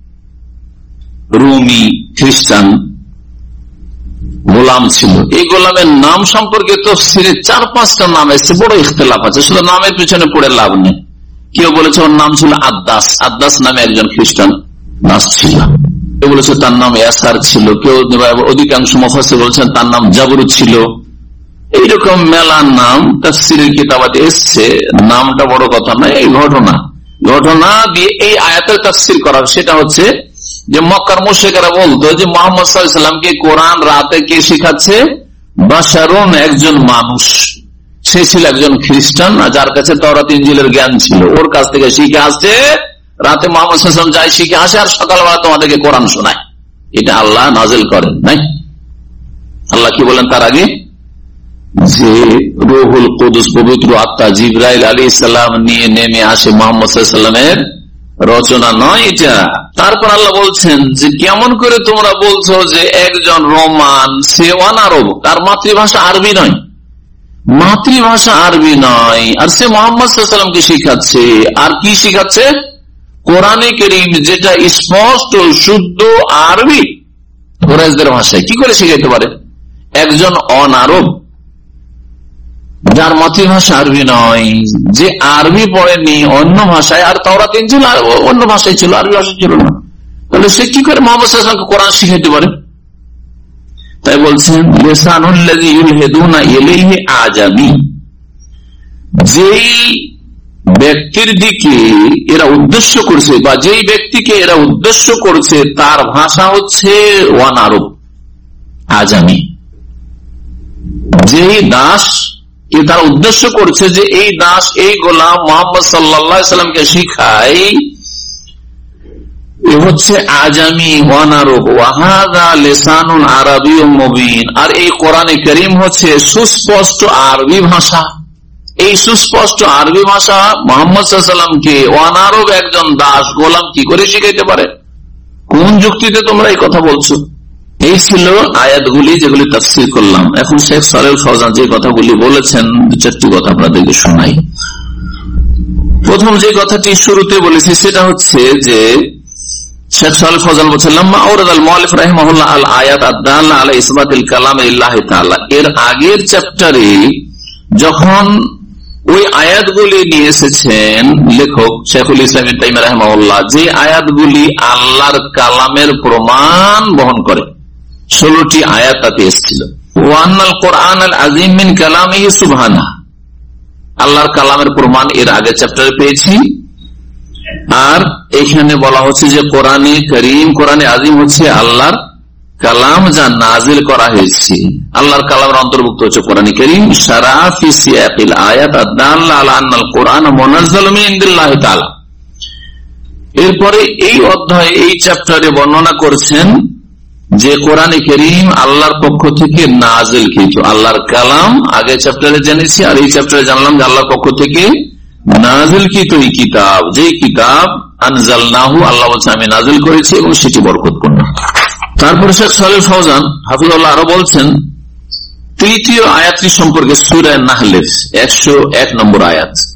রুমি খ্রিস্টান গোলাম ছিল, এই গোলামের নাম সম্পর্কে তাফসীরে চার পাঁচটা নাম এসেছে, বড় ইখতিলাফ আছে, শুধু নামের পিছনে পড়ে লাভ নেই। কেউ বলেছে ওর নাম ছিল আদ্দাস, আদ্দাস নামে একজন খ্রিস্টান দাস ছিল। কেউ বলেছে তার নাম ইয়াসার ছিল, কেউ অধিকাংশ মুফাসসির বলেছেন তার নাম জাবরুত ছিল। এইরকম মেলা নাম তাফসীরের কিতাবাতে এসছে, নামটা বড় কথা নয়, এই ঘটনা ঘটনা দিয়ে এই আয়াতের তাফসীর করা। সেটা হচ্ছে যে মক্কার মুশরিকরা বলতো যে মুহাম্মদ সাল্লাল্লাহু আলাইহি ওয়াসাল্লামকে কোরআন রাতে কে শিখাচ্ছে? বাশারুন, একজন মানুষ। সে ছিল একজন খ্রিস্টান, যার কাছে তাওরাত ইনজিলের জ্ঞান ছিল, ওর কাছ থেকে শিখে আসছে। রাতে মুহাম্মদ সাল্লাল্লাহু আলাইহি ওয়াসাল্লাম যাই শিখে আসে আর সকালবেলা তোমাদেরকে কোরআন শোনায়। এটা আল্লাহ নাজিল করেন নাই। আল্লাহ কি বলেন তার আগে? যে রূহুল কুদুস, পবিত্র আত্মা জিবরাইল আলাইহিস সালাম নিয়ে নেমে আসে, মুহাম্মদ সাল্লাল্লাহু আলাইহি ওয়াসাল্লামের রচনা নয় এটা। তারপর আল্লাহ বলছেন যে কেমন করে তোমরা বলছো যে একজন রোমান, সে ওয়ান আরব, তার মাতৃভাষা আরবি নয়, মাতৃভাষা আরবি নয়, আর সে মুহাম্মদ সাল্লাল্লাহু আলাইহি ওয়াসাল্লামকে শিখাচ্ছে। আর কি শিখাচ্ছে? কোরআনে কারীম, যেটা স্পষ্ট শুদ্ধ আরবি কুরাইশদের ভাষায়। কি করে শিখাইতে পারে একজন অনারব যার মাতৃভাষা আরবি নয়, যে আরবি পড়েনি, অন্য ভাষায়, আর তাওরাত ইনজিল অন্য ভাষায় ছিল, আরবি ভাষা ছিল না, তাহলে সে কি করে মুহাম্মদ সাল্লাল্লাহু আলাইহি ওয়াসাল্লামকে কোরআন শিখাইতে পারে? তাই বলছেন লিসানুল্লাযী ইউলহিদুনা ইলাইহি আজামি, যেই ব্যক্তির দিকে এরা উদ্দেশ্য করছে বা যেই ব্যক্তিকে এরা উদ্দেশ্য করছে তার ভাষা হচ্ছে ওয়ান আরব, আজামি। যেই দাস কে তারা উদ্দেশ্য করছে যে এই দাস, এই গোলাম মুহাম্মদ সাল্লাল্লাহু আলাইহি ওয়াসাল্লামকে শিখায়, এ হচ্ছে আজামি, ওয়ান আরব। ওয়াহাদা লিসানুন আরাবিয়্যুম মুবিন, আর এই কোরআনে কারীম হচ্ছে সুস্পষ্ট আরবি ভাষা। এই সুস্পষ্ট আরবি ভাষা মুহাম্মদ সাল্লাল্লাহু আলাইহি ওয়াসাল্লামকে ওয়ান আরব একজন দাস গোলাম কি করে শিখাইতে পারে? কোন যুক্তিতে তোমরা এই কথা বলছো? এই ছিল আয়াতগুলি যেগুলি তাফসীর করলাম। এখন শেখ সালেহ ফওজান যে কথাগুলি বলেছেন, দু চারটি কথা আপনাদেরকে শোনাই। প্রথম যে কথাটি শুরুতে বলেছি সেটা হচ্ছে যে শেখ সালেহ ফওজান বলছেন লাম্মা আওরাদাল মুআল্লিফ রাহিমাহুল্লাহ আল আয়াত আদ-দাল্লা আলা ইসবাতিল কালাম লিল্লাহি তাআলা, এর আগের চ্যাপ্টারে যখন ওই আয়াতগুলি নিয়ে এসেছেন লেখক শেখুল ইসলাম ইবনে তাইমিয়া রাহিমাহুল্লাহ, যে আয়াতগুলি আল্লাহর কালামের প্রমাণ বহন করে, ষোলোটি আয়াত তাতে এসেছিল। ওয়ান্নাল কোরআন আল আযীম মিন কালামিহি সুবহানাহু, আল্লাহর কালামের প্রমাণ এর আগে চ্যাপ্টারে পেয়েছি। আর এখানে বলা হচ্ছে যে কোরআনে কারীম, কোরআনে আযীম হচ্ছে আল্লাহর কালাম যা নাজিল করা হয়েছে। আল্লাহর কালামের অন্তর্ভুক্ত হচ্ছে কোরআনে কারীম। শারা ফি সিয়াকিল আয়াত আদ-দাল্লা আলা আন্নাল কোরআন মুনাজ্জালুম মিন ইনদিল্লাহি তাআলা। এরপরে এই অধ্যায়ে, এই চ্যাপ্টারে বর্ণনা করছেন যে কোরআনে কারীম আল্লাহর পক্ষ থেকে নাজিলকৃত, আল্লাহর কালাম আগে চ্যাপ্টারে জেনেছি, আর এই চ্যাপ্টারে জানলাম যে আল্লাহর পক্ষ থেকে নাজিলকৃত এই কিতাব, যে কিতাব আনজালনাহু, আল্লাহ বলছে আমি নাজিল করেছি এবং সেটি বরকতপূর্ণ। তারপরে শেখ সালেহ ফওজান হাফিজাহুল্লাহ আরো বলছেন তৃতীয় আয়াতটি সম্পর্কে, সূরা নাহলের একশো এক নম্বর আয়াত,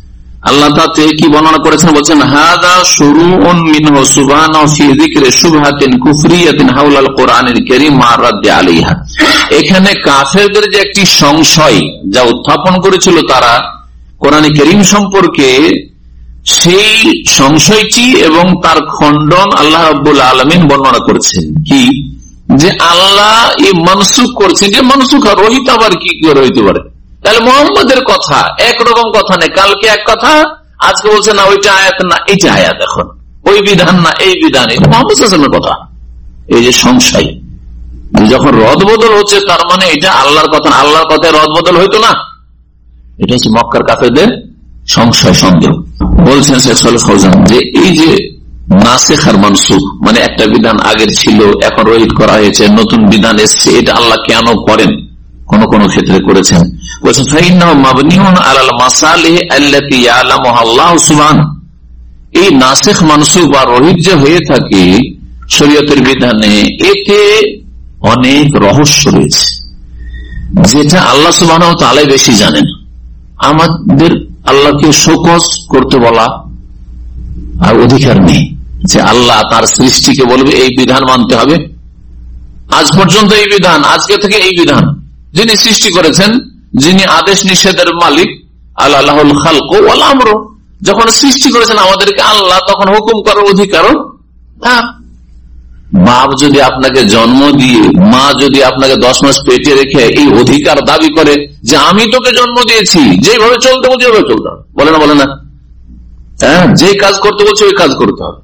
আল্লাহ তাতে কি বর্ণনা করেছেন বলছেন হাদা শুরুউন মিনহু সুবহানাহু ফি যিকরি শুবহাতিন কুফরিয়াতিন হাওলাল কোরআনিল কারীম মা রাদ্দি আলাইহা। এখানে কাফেরদের যে একটি সংশয় যা উত্থাপন করেছিল তারা কোরআন কারীম সম্পর্কে, সেই সংশয়টি এবং তার খণ্ডন আল্লাহ রাব্বুল আলামিন বর্ণনা করেছেন। কি যে আল্লাহ এই মানসুখ করছেন, যে মানসুখ রহিত আবার কি করে হইতে পারে? তাহলে মোহাম্মদের কথা একরকম কথা নেই, কালকে এক কথা, আজকে বলছে না ওইটা আয়াত না এইটা আয়াত, এখন ওই বিধান না এই বিধান, এটা মোহাম্মদ সাল্লাল্লাহু আলাইহি ওয়াসাল্লামের কথা। এই যে সংশয় যখন রদ বদল হচ্ছে, তার মানে এটা আল্লাহর কথা, আল্লাহর কথায় রদ বদল হইতো না। এটা হচ্ছে মক্কার কাফেরদের সংশয় সন্দেহ। বলছেন শেখ সালেহ ফাউজান যে এই যে নাসিখ আর মানসুখ, মানে একটা বিধান আগের ছিল এখন রহিত করা হয়েছে, নতুন বিধান এসছে, এটা আল্লাহ কেন করেন? কোন কোন ক্ষেত্রে করেছেন। বলছেন ফাইন্নাহু মাবনিউন আলাল মাসালিহ আল্লাতী ইয়ালামুহা আল্লাহু সুবহানাহু। এই নাসিখ মানসুখ বা রহিত যে হয়ে থাকে শরীয়তের বিধানে, এতে অনেক রহস্য রয়েছে যেটা আল্লাহ সুবহানাহু ওয়া তাআলা বেশি জানেন। আমাদের আল্লাহকে শোকজ করতে বলা আর অধিকার নেই যে আল্লাহ তার সৃষ্টিকে বলবে এই বিধান মানতে হবে, আজ পর্যন্ত এই বিধান, আজকে থেকে এই বিধান। যিনি সৃষ্টি করেছেন, যিনি আদেশ নিষেধের মালিক, আল্লাহুল খালক ওয়াল আমর, যখন সৃষ্টি করেছেন আমাদেরকে আল্লাহ, তখন হুকুম করার অধিকারও তার। বাপ যদি আপনাকে জন্ম দিয়ে, মা যদি আপনাকে দশ মাস পেটে রেখে এই অধিকার দাবি করে যে আমি তোকে জন্ম দিয়েছি, যেভাবে চলতে বলছি ওইভাবে চলতে হবে, বলে না বলে না? হ্যাঁ, যে কাজ করতে বলছে ওই কাজ করতে হবে।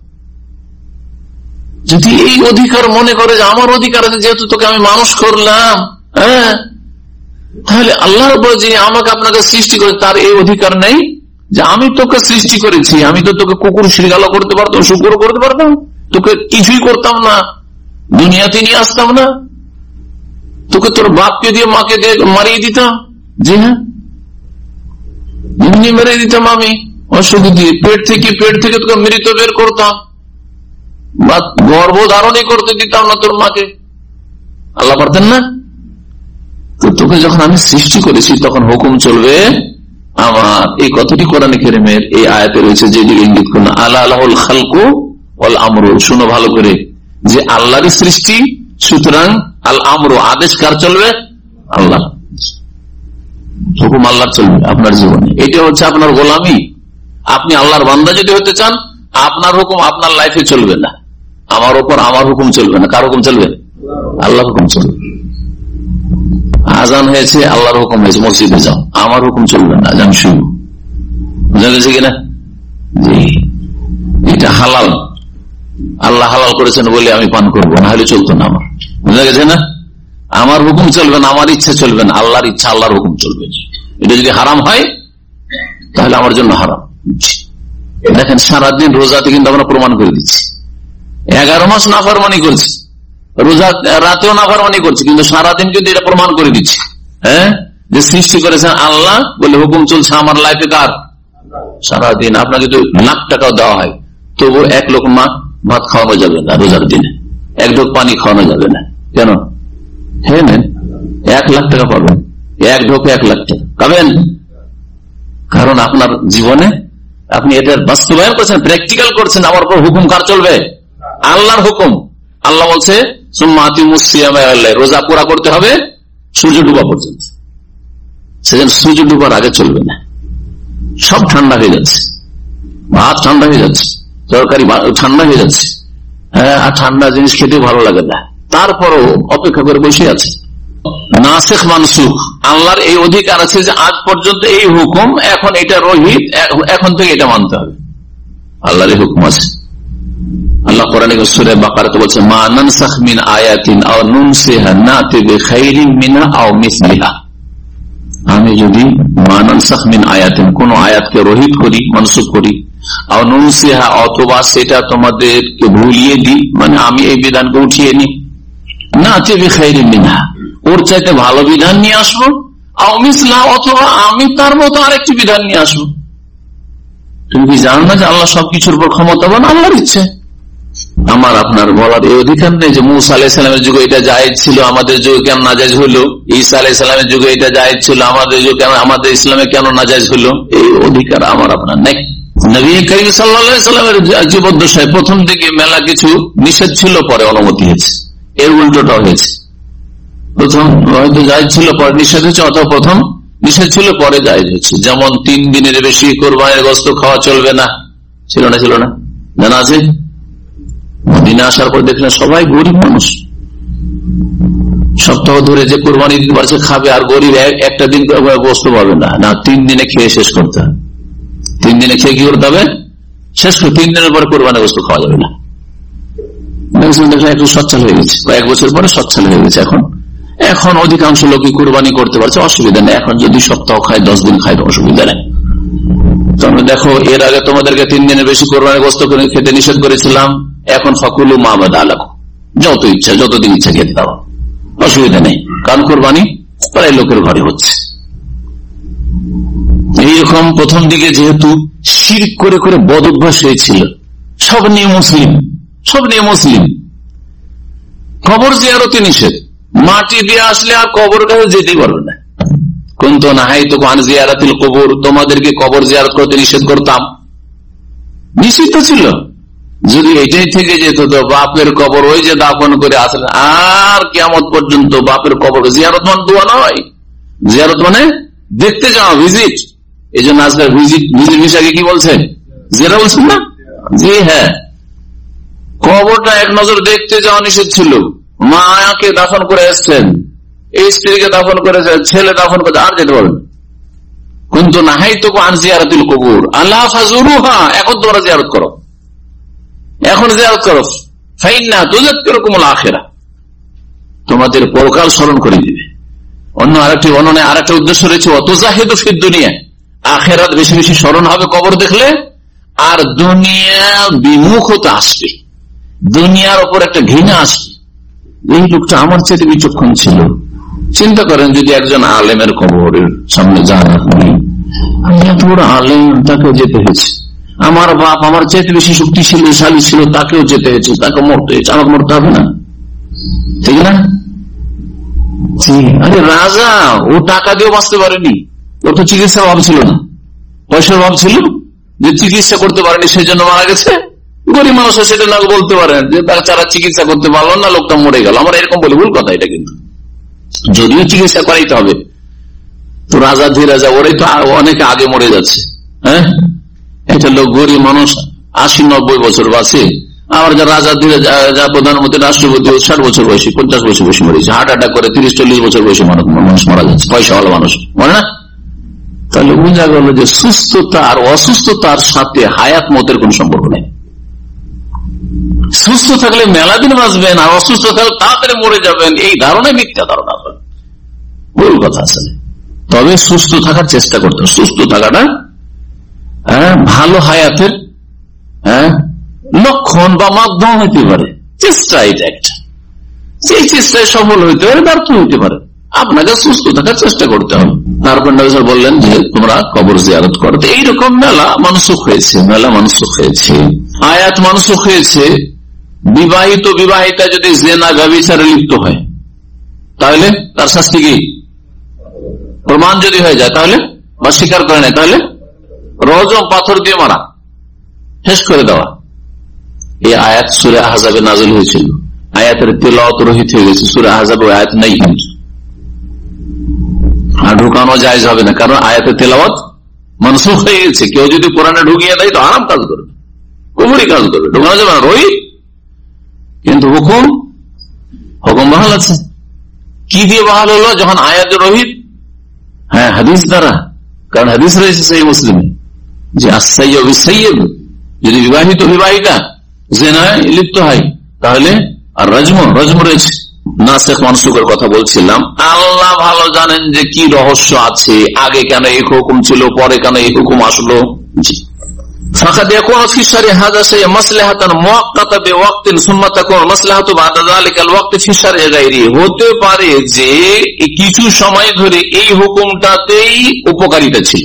যদি এই অধিকার মনে করে যে আমার অধিকার আছে, যেহেতু তোকে আমি মানুষ করলাম, হ্যাঁ, তাহলে আল্লাহর উপরে যে আমাকে আপনাকে সৃষ্টি করে তার এই অধিকার নেই যে আমি তোকে সৃষ্টি করেছি, আমি তো তোকে কুকুর শৃগালও করতে পারতাম, শুকুরও করতে পারতাম, তোকে কিছুই করতাম না, দুনিয়াতে নিয়ে আসতাম না, তোকে তোর বাপকে দিয়ে মাকে দিয়ে মারিয়ে দিতাম। জি হ্যাঁ, এমনি মেরে দিতাম আমি অসুখ দিয়ে, পেট থেকে পেট থেকে তোকে মৃত বের করতাম, বা গর্ভধারণই করতে দিতাম না তোর মাকে। আল্লাহ পারতেন না? তো তোকে যখন আমি সৃষ্টি করেছি তখন হুকুম চলবে আমার। এই কথাটি কোরআন কারীমের এই আয়াতে রয়েছে, যেদিকে ইঙ্গিত করুন আল্লাহ আল্লাহুল খালকু ওয়াল আমরু। শুনো ভালো করে যে আল্লাহরই সৃষ্টি, সুতরাং আল আমরু আদেশ কার চলবে? আল্লাহ। হুকুম আল্লাহর চলবে আপনার জীবনে। এটা হচ্ছে আপনার গোলামি। আপনি আল্লাহর বান্দা যদি হতে চান, আপনার হুকুম আপনার লাইফে চলবে না, আমার উপর আমার হুকুম চলবে না। কার হুকুম চলবে? আল্লাহর হুকুম চলবে। আজান হয়েছে, আল্লাহর হুকুম হয়েছে, মসজিদে যাও, আমার হুকুম চলবে না, আজান শুরু। বুঝা গেছে কিনা? জি, এটা হালাল, আল্লাহ হালাল করেছেন বলে আমি পান করবো, না হলে চলতো না আমার। বুঝা গেছে না? আমার হুকুম চলবে না, আমার ইচ্ছা চলবে না, আল্লাহর ইচ্ছা, আল্লাহর হুকুম চলবে। এটা যদি হারাম হয় তাহলে আমার জন্য হারাম। দেখেন সারাদিন রোজাতে কিন্তু আমরা প্রমাণ করে দিচ্ছি, এগারো মাস নাফরমানি করছি, রোজা রাতেও নাফরমানি করছি, কিন্তু সারাদিন কিন্তু এটা প্রমাণ করে দিচ্ছি, হ্যাঁ, যে সৃষ্টি করেছেন আল্লাহ বলে হুকুম চলছে আমার লাইফে কার? সারাদিন। আপনাকে যদি লাখ টাকাও দেওয়া হয় তবু এক লোক মা ভাত খাওয়ানো যাবে না রোজার দিনে, এক ঢোক পানি খাওয়ানো যাবে না। কেন? হ্যাঁ নেন, এক লাখ টাকা পাবেন, এক ঢোকে এক লাখ টাকা পাবেন, কারণ আপনার জীবনে আপনি এটার বাস্তবায়ন করছেন, প্র্যাকটিক্যাল করছেন। আমার উপর হুকুম কার চলবে? আল্লাহর হুকুম। আল্লাহ বলছে রোজা পুরা করতে হবে সূর্য ডুবা পর্যন্ত। সেজন্য সূর্য ডুবার আগে চলবে না। সব ঠান্ডা হয়ে যাচ্ছে, ভাত ঠান্ডা হয়ে যাচ্ছে, তরকারি ঠান্ডা হয়ে যাচ্ছে, হ্যাঁ, আর ঠান্ডা জিনিস খেতে ভালো লাগে না, তারপরও অপেক্ষা করে বসে আছে। নাসিখ মানসুখ, আল্লাহর এই অধিকার আছে যে আজ পর্যন্ত এই হুকুম, এখন এটা রহিত, এখন থেকে এটা মানতে হবে। আল্লাহর এই হুকুম আছে। আল্লাহ কোরআনে সূরা বাকারাতে বলছে মা নানসাখ মিন আয়াতিন আও নুনসিহা নাতি বিখাইরিন মিনহা আও মিসলিহা। আমি যদি মা নানসাখ মিন আয়াতিন, কোন আয়াতকে রহিত করি, মানসুখ করি, আও নুনসিহা অথবা সেটা তোমাদেরকে ভুলিয়ে দিই, মানে আমি এই বিধানকে উঠিয়ে নিই, নাতি বিখাইরিন মিনহা, ওর চাইতে ভালো বিধান নিয়ে আসবো, আও মিসলিহা অথবা আমি তার মতো আরেকটি বিধান নিয়ে আসবো। তুমি কি জানো না যে আল্লাহ সবকিছুর উপর ক্ষমতাবান? আল্লাহর ইচ্ছে, আমার আপনার বলার এই অধিকার নেই যে মুসা আলাইহিস সালামের যুগে এটা জায়েজ ছিল, আমাদের যুগে কেন নাজায়েজ হলো? ঈসা আলাইহিস সালামের যুগে এটা জায়েজ ছিল, আমাদের যুগে কেন, আমাদের ইসলামে কেন নাজায়েজ হলো? এই অধিকার আমার আপনার নেই। নবী করিম সাল্লাল্লাহু আলাইহি সাল্লামের জীবদ্দশায় প্রথম দিকে মেলা কিছু নিষেধ ছিল, পরে অনুমতি হয়েছে। এর উল্টোটা হয়েছে, প্রথম হয়তো জায়েজ ছিল পরে নিষেধ হয়েছে, অথবা প্রথম নিষেধ ছিল পরে জায়েজ হয়েছে। যেমন তিন দিনের বেশি কোরবানির গোশত খাওয়া চলবে না, ছিল না? ছিল না? জানা আছে? মদিনা আসার পর দেখলেন সবাই গরিব মানুষ, সপ্তাহ ধরে যে কোরবানি দিতে পারছে খাবে, আর গরিব একটা দিন গোশত পাবে না। না, তিন দিনে খেয়ে শেষ করতে হবে। তিন দিনে খেয়ে কি করতে হবে? শেষ করে তিন দিনের পরে কোরবানি গোশত খাওয়া যাবে না। দেখলেন একটু সচ্ছল হয়ে গেছে, কয়েক বছর পরে সচ্ছল হয়ে গেছে। এখন এখন অধিকাংশ লোকই কোরবানি করতে পারছে, অসুবিধা নেই। এখন যদি সপ্তাহ খায়, দশ দিন খায়, অসুবিধা নেই। তোমরা দেখো, এর আগে তোমাদেরকে তিন দিনের বেশি কোরবানি গোশত খেতে নিষেধ করেছিলাম, এখন ফাকুলু মা বাদা আলাকুম, যত ইচ্ছা যতদিন ইচ্ছা খেতে দাও, অসুবিধা নেই। কারণ কোরবানি প্রায় লোকের ঘরে হচ্ছে। এইরকম প্রথম দিকে যেহেতু শিরক করে করে বদ অভ্যাস হয়েছিল, সব নিয়ে মুসলিম, সব নিয়ে মুসলিম। কবর জিয়ারতে নিষেধ, মাটি দিয়ে আসলে আর কবর কাছে যেতেই পারবে না। কুনতু নাহাইতুকুম আন জিয়ারাতিল কুবুর, তোমাদেরকে কবর জিয়ারত করতে নিষেধ করতাম, নিষিদ্ধ ছিল। যদি এটাই থেকে যেত তো বাপের কবর ওই যে দাফন করে আসলে আর কিয়ামত পর্যন্ত বাপের কবর জিয়ারত মানে দোয়া নয়, জিয়ারত মানে দেখতে যাওয়া, ভিজিট। এই জন্য আজকাল ভিজিট ভিজিট ভিসাকে কি বলছেন? জিয়ারত বলছেন না? জি হ্যাঁ, কবরটা এক নজর দেখতে যাওয়া নিষেধ ছিল। মাকে দাফন করে এসছেন, এই স্ত্রীকে দাফন করেছে, ছেলে দাফন করে, আর যেতে পারবেন। কিন্তু নাহাইতুকুম আন জিয়ারাতিল কুবুর আলা ফাজুরুহা, এখন তোমরা জিয়ারত করো, এখন জিয়ারত করো। ফাইন্না তুযাক্কিরুকুমুল আখিরাহ, তোমাদের পরকাল স্মরণ করে দিবে। অন্য আরেকটি বর্ণনায় আরেকটা উদ্দেশ্য রয়েছে, ওয়াতুজাহিদু ফিদ দুনিয়া, আখিরাত বেশি বেশি স্মরণ হবে কবর দেখলে, আর দুনিয়া বিমুখতা আসবে, দুনিয়ার উপর একটা ঘৃণা আসবে। এই লোকটা আমার চেয়ে বিচক্ষণ ছিল। চিন্তা করেন, যদি একজন আলেমের কবরের সামনে যান, আমি এত বড় আলেম, তাকেও যেতে হয়েছে। আমার বাপ আমার চেয়ে বেশি শক্তিশালী ছিল, তাকেও যেতে হয়েছে, তাকে মরতে হয়েছে, আমাকে মরতে হবে না? ঠিক না? আরে রাজা, ও টাকা দিয়েও বাঁচতে পারেনি, ওর তো চিকিৎসার অভাব ছিল না, পয়সার অভাব ছিল, যে চিকিৎসা করতে পারেনি সেই জন্য মারা গেছে। গরিব মানুষ সেটা না বলতে পারেন যে তারা যারা চিকিৎসা করতে পারলো না, লোকটা মরে গেল। আমরা এরকম বলি, ভুল কথা এটা। কিন্তু যদিও চিকিৎসা করাইতে হবে, তো রাজা ধীরাজা ওরাই তো অনেকে আগে মরে যাচ্ছে। হ্যাঁ, একটা লোক গরিব মানুষ আশি নব্বই বছর বাঁচে, আবার যা রাজা ধীরাজা, যা প্রধানমন্ত্রী রাষ্ট্রপতি ষাট বছর বয়সী, পঞ্চাশ বছর বয়সী মরেছে, হার্ট অ্যাটাক করে তিরিশ চল্লিশ বছর বয়সী মানুষ মারা যাচ্ছে, পয়সাওয়ালা মানুষ, মনে না? তাহলে বোঝা গেল যে সুস্থতা আর অসুস্থতার সাথে হায়াত মতের কোন সম্পর্ক নেই। সুস্থ থাকলে মেলা দিন বাঁচবেন, আর অসুস্থ থাকলে তাড়াতাড়ি মরে যাবেন, এই ধারণায় মিথ্যা ধারণা, ভুল কথা আসলে। তবে সুস্থ থাকার চেষ্টা করতে হবে। সুস্থ থাকাটা হ্যাঁ ভালো হায়াতের হ্যাঁ লক্ষণ বা মাধ্যম হইতে পারে, চেষ্টা এটা একটা। সেই চেষ্টায় সফল হইতে পারে, ব্যর্থ হইতে পারে, আপনাকে সুস্থ থাকার চেষ্টা করতে হবে। তারপর নবী বললেন যে তোমরা কবর জিয়ারত করো। এইরকম মেলা মানসুখ হয়েছে, মেলা মানসুখ হয়েছে, আয়াত মানসুখ হয়েছে। বিবাহিত বিবাহিতা যদি জেনা ব্যভিচারে লিপ্ত হয়, তাহলে তার শাস্তি কি? প্রমাণ যদি হয়ে যায় তাহলে, বা স্বীকার করে নেয়, তাহলে রজম, পাথর দিয়ে মারা, শেষ করে দেওয়া। এই আয়াত সূরা আহজাবে নাযিল হয়েছিল, আয়াতের তেলাওয়াত রহিত হয়ে গেছে। সূরা আহজাবে আয়াত নেই, কিন্তু আর ঢুকানো জায়েজ হবে না, কারণ আয়াতের তেলাওয়াত মানসুখ হয়ে গেছে। কেউ যদি কোরআনে ঢুকিয়ে দেয় তো আরাম কাজ করবে, কুফরি কাজ করবে, ঢুকানো যাবে না, রহিত। কিন্তু হুকুম হুকুম বহাল আছে। কি দিয়ে বহাল হলো? যখন আয়াত রহিত, হ্যাঁ হাদিস দ্বারা, কারণ হাদিস রয়েছে সেই মুসলিমে যে আসাইয়্যিব বিসাইয়্যিব, যদি বিবাহিত বিবাহিতা জিনায় লিপ্ত হয় তাহলে আর রাজম, রাজম রয়েছে। নাসিখ মানসুখের কথা বলছিলাম। আল্লাহ ভালো জানেন যে কি রহস্য আছে, আগে কেন এই হুকুম ছিল, পরে কেন এই হুকুম আসলো। জি, ফাকাদ ইয়াকুনু ফি শারঈ হাযা শাই'আন মাসলাহাতান মুআক্কাতা বিওয়াক্তিন সুম্মা তাকুনু মাসলাহাতু বা'দা যালিকাল ওয়াক্তি ফি শারঈ গায়রি। হতে পারে যে কিছু সময় ধরে এই হুকুমটাতেই উপকারিতা ছিল,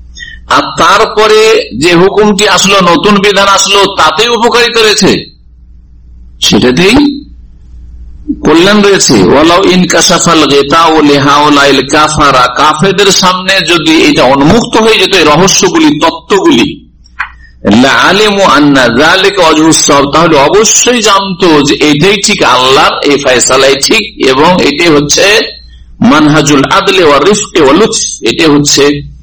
আর তারপরে যে হুকুমটি আসলো, নতুন বিধান আসলো, তাতেই উপকারিতা রয়েছে। সেটাতেই কল্যাণ রয়েছে। ওয়ালাউ ইনকাশাফাল গিতাউ লিহাউলাইল কাফারা, কাফেরদের সামনে যদি এটা উন্মুক্ত হয়ে যেত এই রহস্যগুলি, তত্ত্বগুলি, লাআলিমু আন্না যালিকা ওয়াজহুস সাওয়াব, তাহলে অবশ্যই জানতো যে এটাই ঠিক, আল্লাহর এই ফয়সালাই ঠিক, এবং এটাই হচ্ছে মানহাজুল আদলি ওয়া রিফকি ওয়া লুতফ, এটা হচ্ছে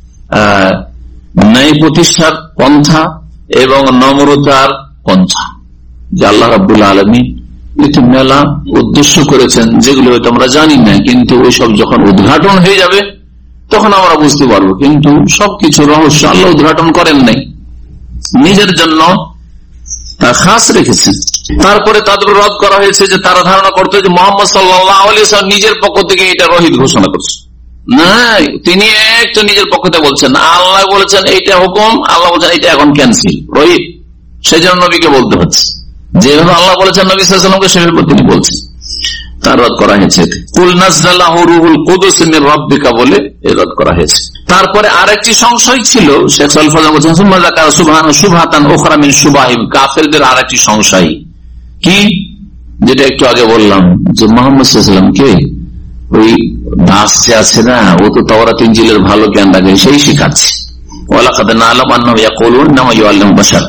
ন্যায় প্রতিষ্ঠার পন্থা এবং নম্রতার পন্থা, যে আল্লাহ রাব্বুল আলামিন এতে মেলা উদ্দেশ্য করেছেন যেগুলো হয়তো আমরা জানি না, কিন্তু ওইসব যখন উদ্ঘাটন হয়ে যাবে তখন আমরা বুঝতে পারবো। কিন্তু সবকিছু রহস্য আল্লাহ উদ্ঘাটন করেন নাই, নিজের জন্য তা খাস রেখেছেন। তারপরে তাদের রদ করা হয়েছে যে তারা ধারণা করতো যে মুহাম্মদ সাল্লাল্লাহু আলাইহি ওয়াসাল্লাম নিজের পক্ষ থেকে এটা রহিত ঘোষণা করছে। না, তিনি একটা নিজের পক্ষ থেকে বলছেন, আল্লাহ বলেছেন এইটা হুকুম, আল্লাহ বলছেন এটা এখন ক্যান্সেল, রহিত, সেই জন্য নবীকে বলতে হচ্ছে, যেভাবে আল্লাহ বলেছেন নবী সাল্লাল্লাহু আলাইহি ওয়াসাল্লামকে সেভাবে তিনি বলছেন। তার রদ করা হয়েছে, কুল নাযালাহু রূহুল কুদুস মির রাব্বিকা বলে এর রদ করা হয়েছে। তারপরে আরেকটি সংশয় ছিল, শেখ সালেহ ফাওজান বলেছেন সুম্মা যাকারা সুবহানাহু শুবহাতান উখরা মিন শুবাহিম, কাফেরদের আরেকটি সংশয় কি, যেটা একটু আগে বললাম, যে মুহাম্মদ সাল্লাল্লাহু আলাইহি ওয়াসাল্লামকে ওই দাস যে আছে না, ও তো তাওরাত ইনজিলের ভালো জ্ঞান রাখে, সেই শিখাচ্ছে। ওয়ালাকাদ না'লামু আন্নাহু ইয়াকুলুন ইন্নামা ইউআল্লিমু বাশার,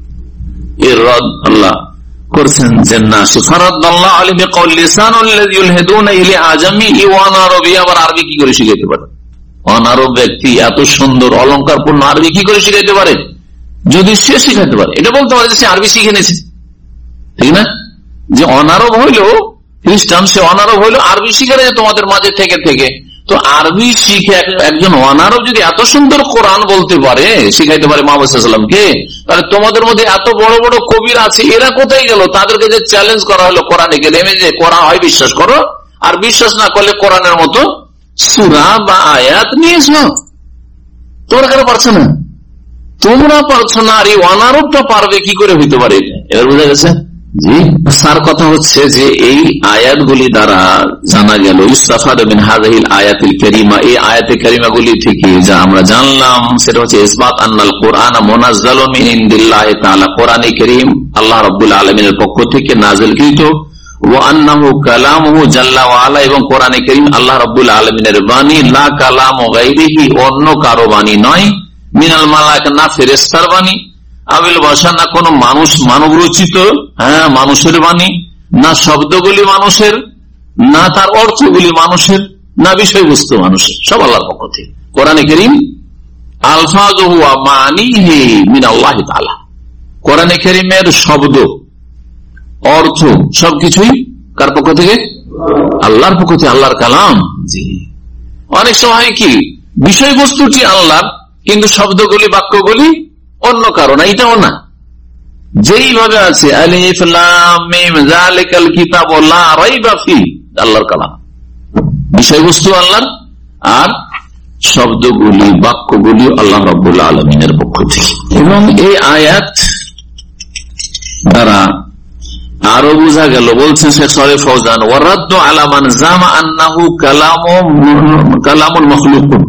এর রদ আল্লাহ করছেন যে না, ফারাদাল্লাহু আলাইহি বিকাউল লিসানুল্লাযী ইউলহিদুনা ইলা আজামি ওয়া আরবি, আবার আরবি কি করে শিখাইতে পারে? অনারব ব্যক্তি এত সুন্দর অলংকারপূর্ণ আরবি কি করে শিখাইতে পারে? যদি সে শিখাইতে পারে, এটা বলতে পারে যে সে আরবি শিখে নিয়েছে, ঠিক না? যে অনারব হইল খ্রিস্টান, সে অনারব হইল আরবি শিখে নিয়েছে তোমাদের মাঝে থেকে থেকে। তো আরবি শিখে একজন অনারব যদি এত সুন্দর কোরআন বলতে পারে, শিখাইতে পারে মুহাম্মদ সাল্লাল্লাহু আলাইহি ওয়াসাল্লামকে, তাহলে তোমাদের মধ্যে এত বড় বড় কবির আছে, এরা কোথায় গেল? তাদেরকে যে চ্যালেঞ্জ করা হলো কোরআনে নেমে, যে কোরআন হয় বিশ্বাস করো, আর বিশ্বাস না করলে কোরআনের মতো সূরা বা আয়াত নিয়ে এসো। তোমরা কেন পারছো না? তোমরা পারছো না, আর এই অনারবটা পারবে কি করে হইতে পারে? এবার বোঝা গেছে। জি, সার কথা হচ্ছে যে এই আয়াতগুলি দ্বারা জানা গেল ইস্তাফাদা মিন হাযিহিল আয়াতিল কারীমা, এই আয়াতে কারীমাগুলি থেকে যা আমরা জানলাম সেটা হচ্ছে ইসবাত আন্নাল কুরআন মুনাজ্জালুন মিন ইনদিল্লাহি তাআলা, কোরআনে কারীম আল্লাহ রাব্বুল আলামিনের পক্ষ থেকে নাযিলকৃত, ওয়া আন্নাহু কালামুহু জাল্লা ওয়া আলা, এবং কোরআনে কারীম আল্লাহ রাব্বুল আলামিনের বাণী, লা কালামু গায়রিহি, অন্য কারো বাণী নয়, মিনাল মালায়েকা, না ফেরেশতার বাণী, আবিল বাশার, না কোন মানুষ মানব রচিত, হ্যাঁ মানুষের বাণী, না শব্দগুলি মানুষের, না তার অর্থগুলি মানুষের, না বিষয়বস্তু মানুষের, সব আল্লাহর পক্ষ থেকে। কোরআনে কারীম আলফাযুহু ওয়া মানিহি মিনাল্লাহি তাআলা, কোরআনে কারীমের শব্দ, অর্থ সবকিছুই কার পক্ষ থেকে? আল্লাহর পক্ষ থেকে, আল্লাহর কালাম। জি, অনেক সময় কি বিষয়বস্তুটি আল্লাহর, কিন্তু শব্দগুলি বাক্যগুলি অন্য কারণ, এটাও না। যেইভাবে আছে আলিফ লাম মিম যালিকাল কিতাবু লা রাইবা ফি, আল্লাহর কালাম, বিষয়বস্তু আল্লাহর, আর শব্দগুলি বাক্যগুলি আল্লাহ রাব্বুল আলামিনের পক্ষ থেকে। এবং এই আয়াত দ্বারা আরো বোঝা গেল, বলছেন শেখ সালেহ ফাওজান, ওয়ারাদ্দু আলা মান জামা আন্নাহু কালামু কালামুল মাখলুকুন,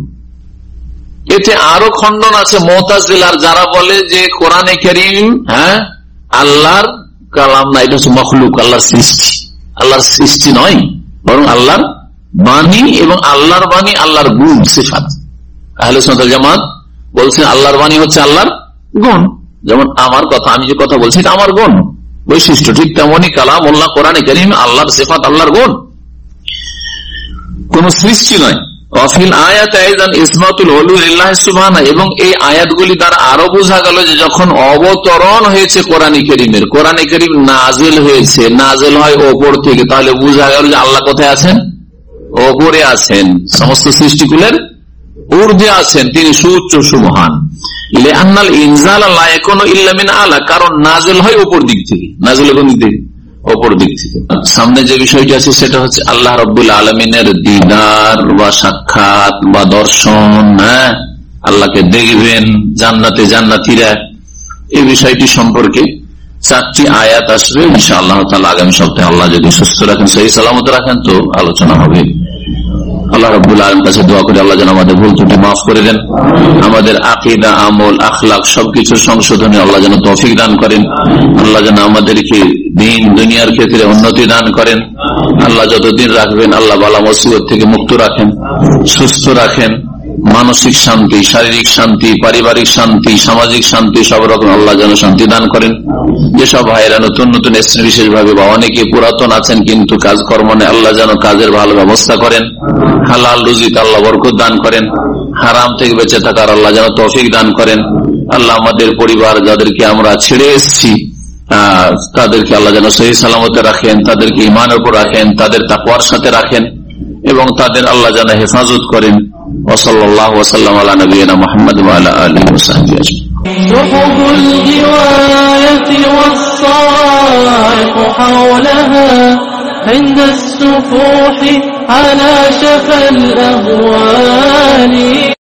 এতে আরো খণ্ডন আছে মুতাজিলার, যারা বলে যে কোরআনে কারীম হ্যাঁ আল্লাহর কালাম না, এটা হচ্ছে মাখলুক, আল্লাহর সৃষ্টি। আল্লাহর সৃষ্টি নয়, বরং আল্লাহর বাণী, এবং আল্লাহর বাণী আল্লাহর গুণ সিফাত। আহলে সুন্নাত ওয়াল জামাত বলছেন আল্লাহর বাণী হচ্ছে আল্লাহর গুণ, যেমন আমার কথা, আমি যে কথা বলছি এটা আমার গুণ বৈশিষ্ট্য, ঠিক তেমনি কালামুল্লাহ কোরআনে কারীম আল্লাহর সিফাত, আল্লাহর গুণ, কোন সৃষ্টি নয়। অফিল আয়াত আইদান ইসবাতুল উলু লিল্লাহি সুবহানাহু, এবং এই আয়াতগুলি দ্বারা আরো বোঝা গেল যে যখন অবতরণ হয়েছে কোরআনে কারীমের, কোরআনে কারীম নাজিল হয়েছে, নাজিল হয় ওপর থেকে, তাহলে বোঝা গেল যে আল্লাহ কোথায় আছেন? ওপরে আছেন, সমস্ত সৃষ্টিকুলের ঊর্ধ্বে আছেন, তিনি সুউচ্চ সুমহান। লিআন্নাল ইনজাল লা ইয়াকুনু ইল্লা মিন আলা, কারণ নাজিল হয় উপর দিক থেকে, নাজিল কোন দিক থেকে? অপর দিক থেকে। সামনে যে বিষয়টি আছে সেটা হচ্ছে আল্লাহ রাব্বুল আলামিনের দিদার বা সাক্ষাৎ বা দর্শন, হ্যাঁ আল্লাহকে দেখবেন জান্নাতে জান্নাতীরা, এই বিষয়টি সম্পর্কে চারটি আয়াত আসবে ইনশাআল্লাহ তাআলা। আগামী সপ্তাহে আল্লাহ যদি সুস্থ রাখেন, সহি সালামত রাখেন, তো আলোচনা হবে। আল্লাহ রাব্বুল আলামিনের কাছে দোয়া করি আল্লাহ যেন আমাদের ভুল ত্রুটি মাফ করে দেন, আমাদের আকীদা, আমল, আখলাক সবকিছু সংশোধনে আল্লাহ যেন তৌফিক দান করেন, আল্লাহ যেন আমাদেরকে দিন দুনিয়ার ক্ষেত্রে উন্নতি দান করেন। আল্লাহ যতদিন রাখবেন আল্লাহ বালা মুসিবত থেকে মুক্ত রাখেন, সুস্থ রাখেন, মানসিক শান্তি, শারীরিক শান্তি, পারিবারিক শান্তি, সামাজিক শান্তি, সব রকম আল্লাহ যেন শান্তি দান করেন। যেসব ভাইয়েরা নতুন নতুন এসেছেন বিশেষ ভাবে বা অনেকে পুরাতন আছেন কিন্তু কাজকর্ম নেই, আল্লাহ যেন কাজের ভালো ব্যবস্থা করেন, হালাল রুজিক আল্লাহ বরকত দান করেন, হারাম থেকে বেঁচে থাকার আল্লাহ যেন তৌফিক দান করেন। আল্লাহ আমাদের পরিবার যাদেরকে আমরা ছেড়ে এসেছি তাদেরকে আল্লাহ যেন সহি সালামতে রাখেন, তাদেরকে ঈমানের উপর রাখেন, তাদের তাকওয়ার সাথে রাখেন এবং তাদের আল্লাহ যেন হেফাজত করেন। ওয়াসাল্লাল্লাহু ওয়াসাল্লাম আলা নবিয়িনা মুহাম্মদ ওয়া আলা আলিহি ওয়া সাহবিহি আজমাইন। صحب الغواية والصائق حولها عند السفوح على شفا الأهوال.